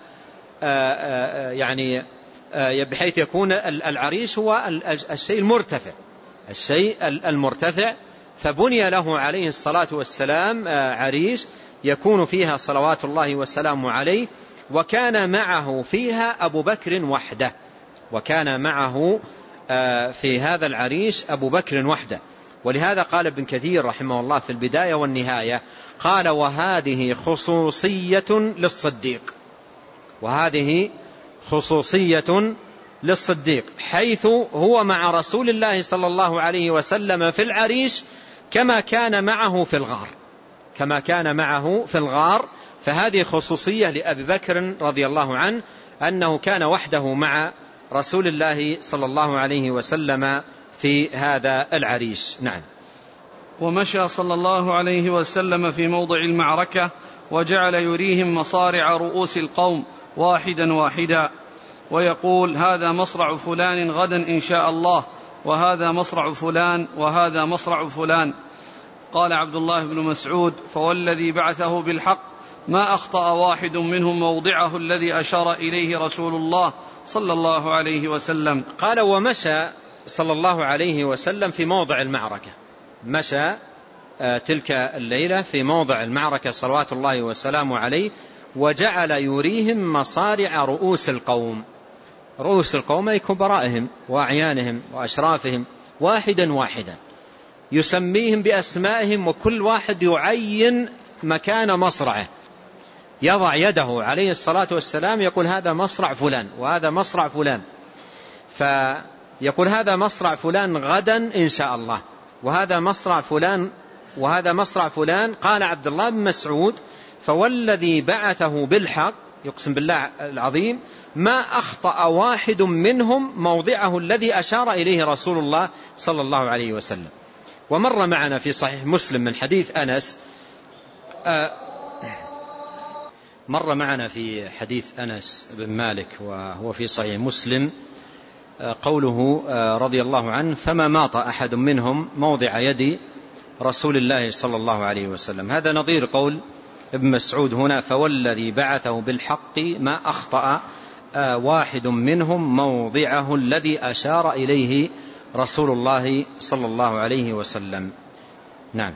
يعني بحيث يكون العريش هو الشيء المرتفع، الشيء المرتفع. فبني له عليه الصلاة والسلام عريش يكون فيها صلوات الله وسلامه عليه، وكان معه فيها أبو بكر وحده، وكان معه في هذا العريش أبو بكر وحده. ولهذا قال ابن كثير رحمه الله في البداية والنهاية، قال وهذه خصوصية للصديق، وهذه خصوصية للصديق، حيث هو مع رسول الله صلى الله عليه وسلم في العريش كما كان معه في الغار، كما كان معه في الغار. فهذه خصوصية لأبي بكر رضي الله عنه، أنه كان وحده مع رسول الله صلى الله عليه وسلم في هذا العريش. نعم. ومشى صلى الله عليه وسلم في موضع المعركة وجعل يريهم مصارع رؤوس القوم واحدا واحدا، ويقول هذا مصرع فلان غدا إن شاء الله، وهذا مصرع فلان، وهذا مصرع فلان. قال عبد الله بن مسعود فوالذي بعثه بالحق ما أخطأ واحد منهم موضعه الذي أشار إليه رسول الله صلى الله عليه وسلم. قال ومشى صلى الله عليه وسلم في موضع المعركة، مشى تلك الليلة في موضع المعركة صلوات الله وسلامه عليه، وجعل يريهم مصارع رؤوس القوم. رؤوس القوم أي كبرائهم وأعيانهم وأشرافهم، واحدا واحدا يسميهم بأسمائهم، وكل واحد يعين مكان مصرعه، يضع يده عليه الصلاة والسلام يقول هذا مصرع فلان وهذا مصرع فلان، فيقول هذا مصرع فلان غدا إن شاء الله، وهذا مصرع فلان وهذا مصرع فلان. قال عبد الله بن مسعود فوالذي بعثه بالحق، يقسم بالله العظيم، ما أخطأ واحد منهم موضعه الذي أشار إليه رسول الله صلى الله عليه وسلم. ومر معنا في صحيح مسلم من حديث أنس، مر معنا في حديث أنس بن مالك وهو في صحيح مسلم قوله رضي الله عنه فما ماط أحد منهم موضع يد رسول الله صلى الله عليه وسلم. هذا نظير قول ابن مسعود هنا فوالذي بعثه بالحق ما أخطأ واحد منهم موضعه الذي أشار إليه رسول الله صلى الله عليه وسلم. نعم.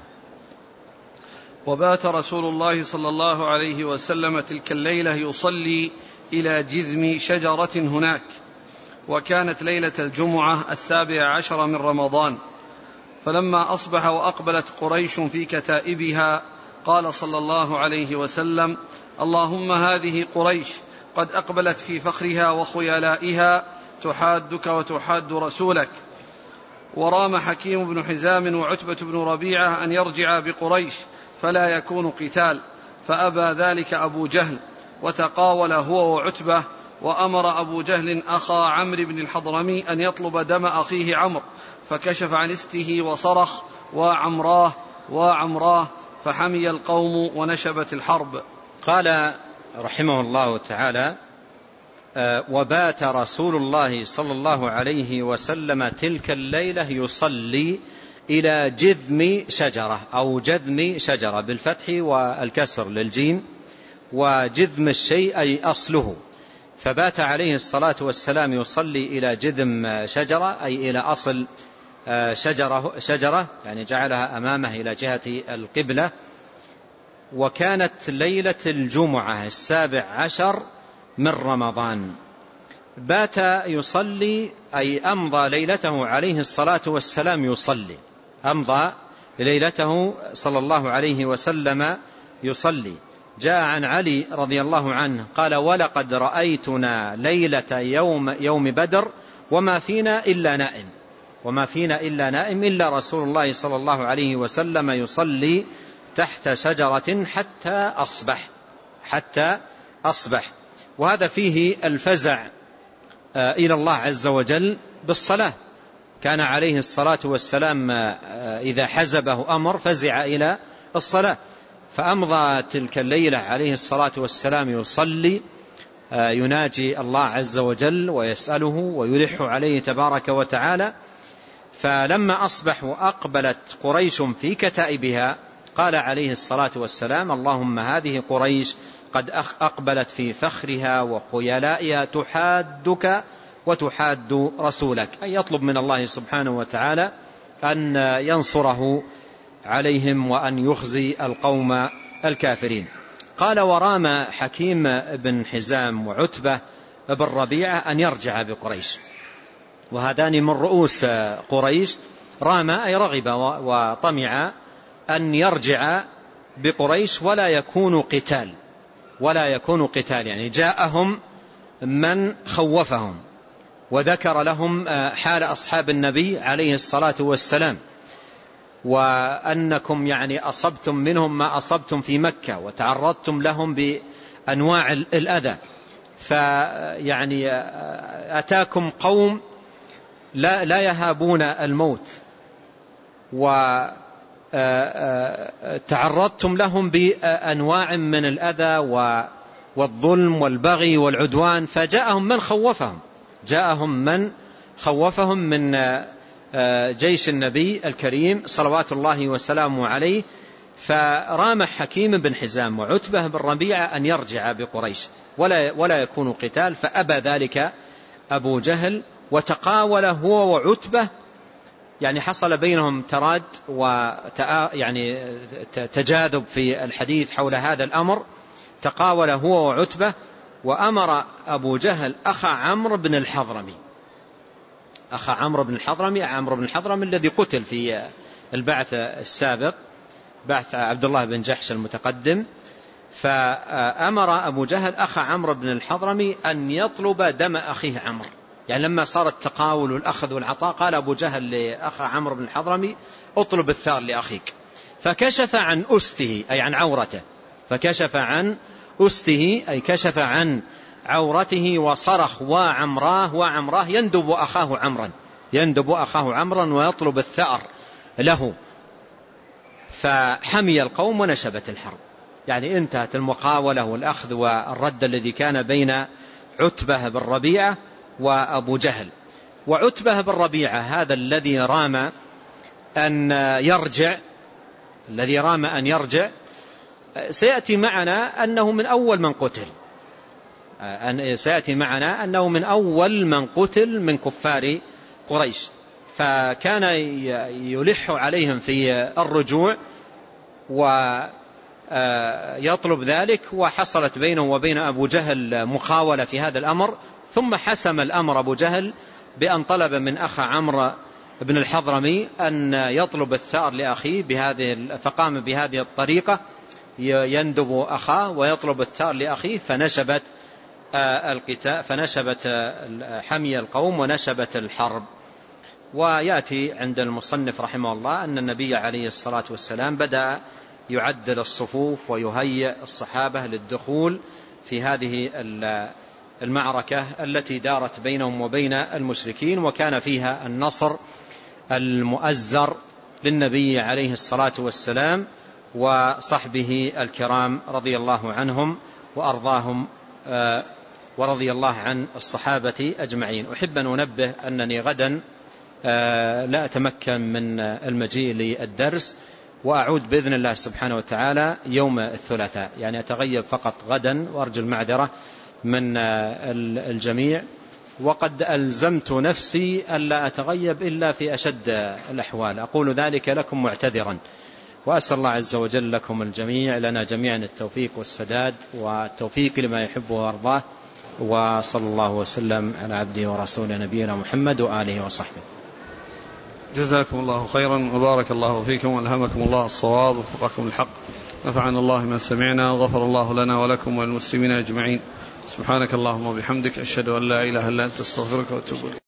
وبات رسول الله صلى الله عليه وسلم تلك الليلة يصلي إلى جذم شجرة هناك، وكانت ليلة الجمعة السابع عشر من رمضان. فلما أصبح وأقبلت قريش في كتائبها قال صلى الله عليه وسلم اللهم هذه قريش قد أقبلت في فخرها وخيلائها تحادك وتحاد رسولك. ورام حكيم بن حزام وعتبة بن ربيعة أن يرجع بقريش فلا يكون قتال، فأبى ذلك أبو جهل وتقاول هو وعتبة، وأمر أبو جهل أخا عمرو بن الحضرمي أن يطلب دم أخيه عمرو، فكشف عن استه وصرخ وعمراه وعمراه، فحمي القوم ونشبت الحرب. قال رحمه الله تعالى وبات رسول الله صلى الله عليه وسلم تلك الليلة يصلي إلى جذم شجرة أو جذم شجرة بالفتح والكسر للجيم، وجذم الشيء أي أصله. فبات عليه الصلاة والسلام يصلي إلى جذم شجرة أي إلى أصل شجرة, شجرة يعني جعلها أمامه إلى جهة القبلة. وكانت ليلة الجمعة السابع عشر من رمضان. بات يصلي أي أمضى ليلته عليه الصلاة والسلام يصلي، أمضى ليلته صلى الله عليه وسلم يصلي. جاء عن علي رضي الله عنه قال ولقد رأيتنا ليلة يوم, يوم بدر وما فينا إلا نائم. وما فينا إلا نائم إلا رسول الله صلى الله عليه وسلم يصلي تحت شجرة حتى أصبح حتى أصبح. وهذا فيه الفزع إلى الله عز وجل بالصلاة. كان عليه الصلاة والسلام إذا حزبه أمر فزع إلى الصلاة، فأمضى تلك الليلة عليه الصلاة والسلام يصلي يناجي الله عز وجل ويسأله ويلح عليه تبارك وتعالى. فلما أصبح وأقبلت قريش في كتائبها قال عليه الصلاة والسلام: اللهم هذه قريش قد أقبلت في فخرها وخيلائها تحادك وتحاد رسولك، أي يطلب من الله سبحانه وتعالى أن ينصره عليهم وأن يخزي القوم الكافرين. قال: ورام حكيم بن حزام وعتبة بن ربيعة أن يرجع بقريش، وهذان من رؤوس قريش. رام أي رغب وطمع أن يرجع بقريش ولا يكون قتال ولا يكون قتال يعني جاءهم من خوفهم وذكر لهم حال أصحاب النبي عليه الصلاة والسلام، وأنكم يعني أصبتم منهم ما أصبتم في مكة وتعرضتم لهم بأنواع الأذى، فيعني أتاكم قوم لا, لا يهابون الموت وتعرضتم لهم بأنواع من الأذى والظلم والبغي والعدوان، فجاءهم من خوفهم جاءهم من خوفهم من جيش النبي الكريم صلوات الله وسلامه عليه. فرام حكيم بن حزام وعتبة بن ربيعة أن يرجع بقريش ولا, ولا يكون قتال، فأبى ذلك أبو جهل وتقاول هو وعتبة، يعني حصل بينهم تراد وتآ يعني تجاذب في الحديث حول هذا الأمر. تقاول هو وعتبة، وأمر أبو جهل أخا عمرو بن الحضرمي أخا عمرو بن الحضرمي عمرو بن الحضرمي الذي قتل في البعث السابق، بعث عبد الله بن جحش المتقدم. فأمر أبو جهل أخا عمرو بن الحضرمي أن يطلب دم أخيه عمرو، يعني لما صار التقاول والأخذ والعطاء قال أبو جهل لأخا عمرو بن الحضرمي: اطلب الثار لأخيك. فكشف عن أسته أي عن عورته، فكشف عن أسته أي كشف عن عورته وصرخ: وعمراه وعمراه، يندب أخاه عمرا يندب أخاه عمرا ويطلب الثأر له. فحمي القوم ونشبت الحرب، يعني انتهت المقاولة والأخذ والرد الذي كان بين عتبة بن ربيعة وأبو جهل. وعتبة بن ربيعة هذا الذي رام أن يرجع الذي رام أن يرجع سيأتي معنا أنه من أول من قتل سيأتي معنا أنه من أول من قتل من كفار قريش، فكان يلح عليهم في الرجوع ويطلب ذلك، وحصلت بينه وبين أبو جهل مخاولة في هذا الأمر. ثم حسم الأمر أبو جهل بأن طلب من أخ عمرو بن الحضرمي أن يطلب الثأر لأخيه بهذه، فقام بهذه الطريقة يندب أخاه ويطلب الثأر لأخيه، فنشبت القتال فنشبت حمي القوم ونشبت الحرب. ويأتي عند المصنف رحمه الله أن النبي عليه الصلاة والسلام بدأ يعدل الصفوف ويهيئ الصحابة للدخول في هذه المعركة التي دارت بينهم وبين المشركين، وكان فيها النصر المؤزر للنبي عليه الصلاة والسلام وصحبه الكرام رضي الله عنهم وأرضاهم ورضي الله عن الصحابة أجمعين. أحب أن أنبه أنني غدا لا أتمكن من المجيء للدرس، وأعود بإذن الله سبحانه وتعالى يوم الثلاثاء، يعني أتغيب فقط غدا، وأرجو المعذرة من الجميع. وقد ألزمت نفسي ألا أتغيب إلا في أشد الأحوال، أقول ذلك لكم معتذرا، وأسأل الله عز وجل لكم الجميع لنا جميعا التوفيق والسداد والتوفيق لما يحبه وأرضاه. وصلى الله وسلم على عبده ورسوله نبينا محمد وآله وصحبه. جزاكم الله خيرا وبارك الله فيكم وألهمكم الله الصواب ووفقكم الحق، نفعنا الله من سمعنا وغفر الله لنا ولكم وللمسلمين أجمعين. سبحانك اللهم وبحمدك، أشهد أن لا إله إلا أنت، أستغفرك وأتوب إليك.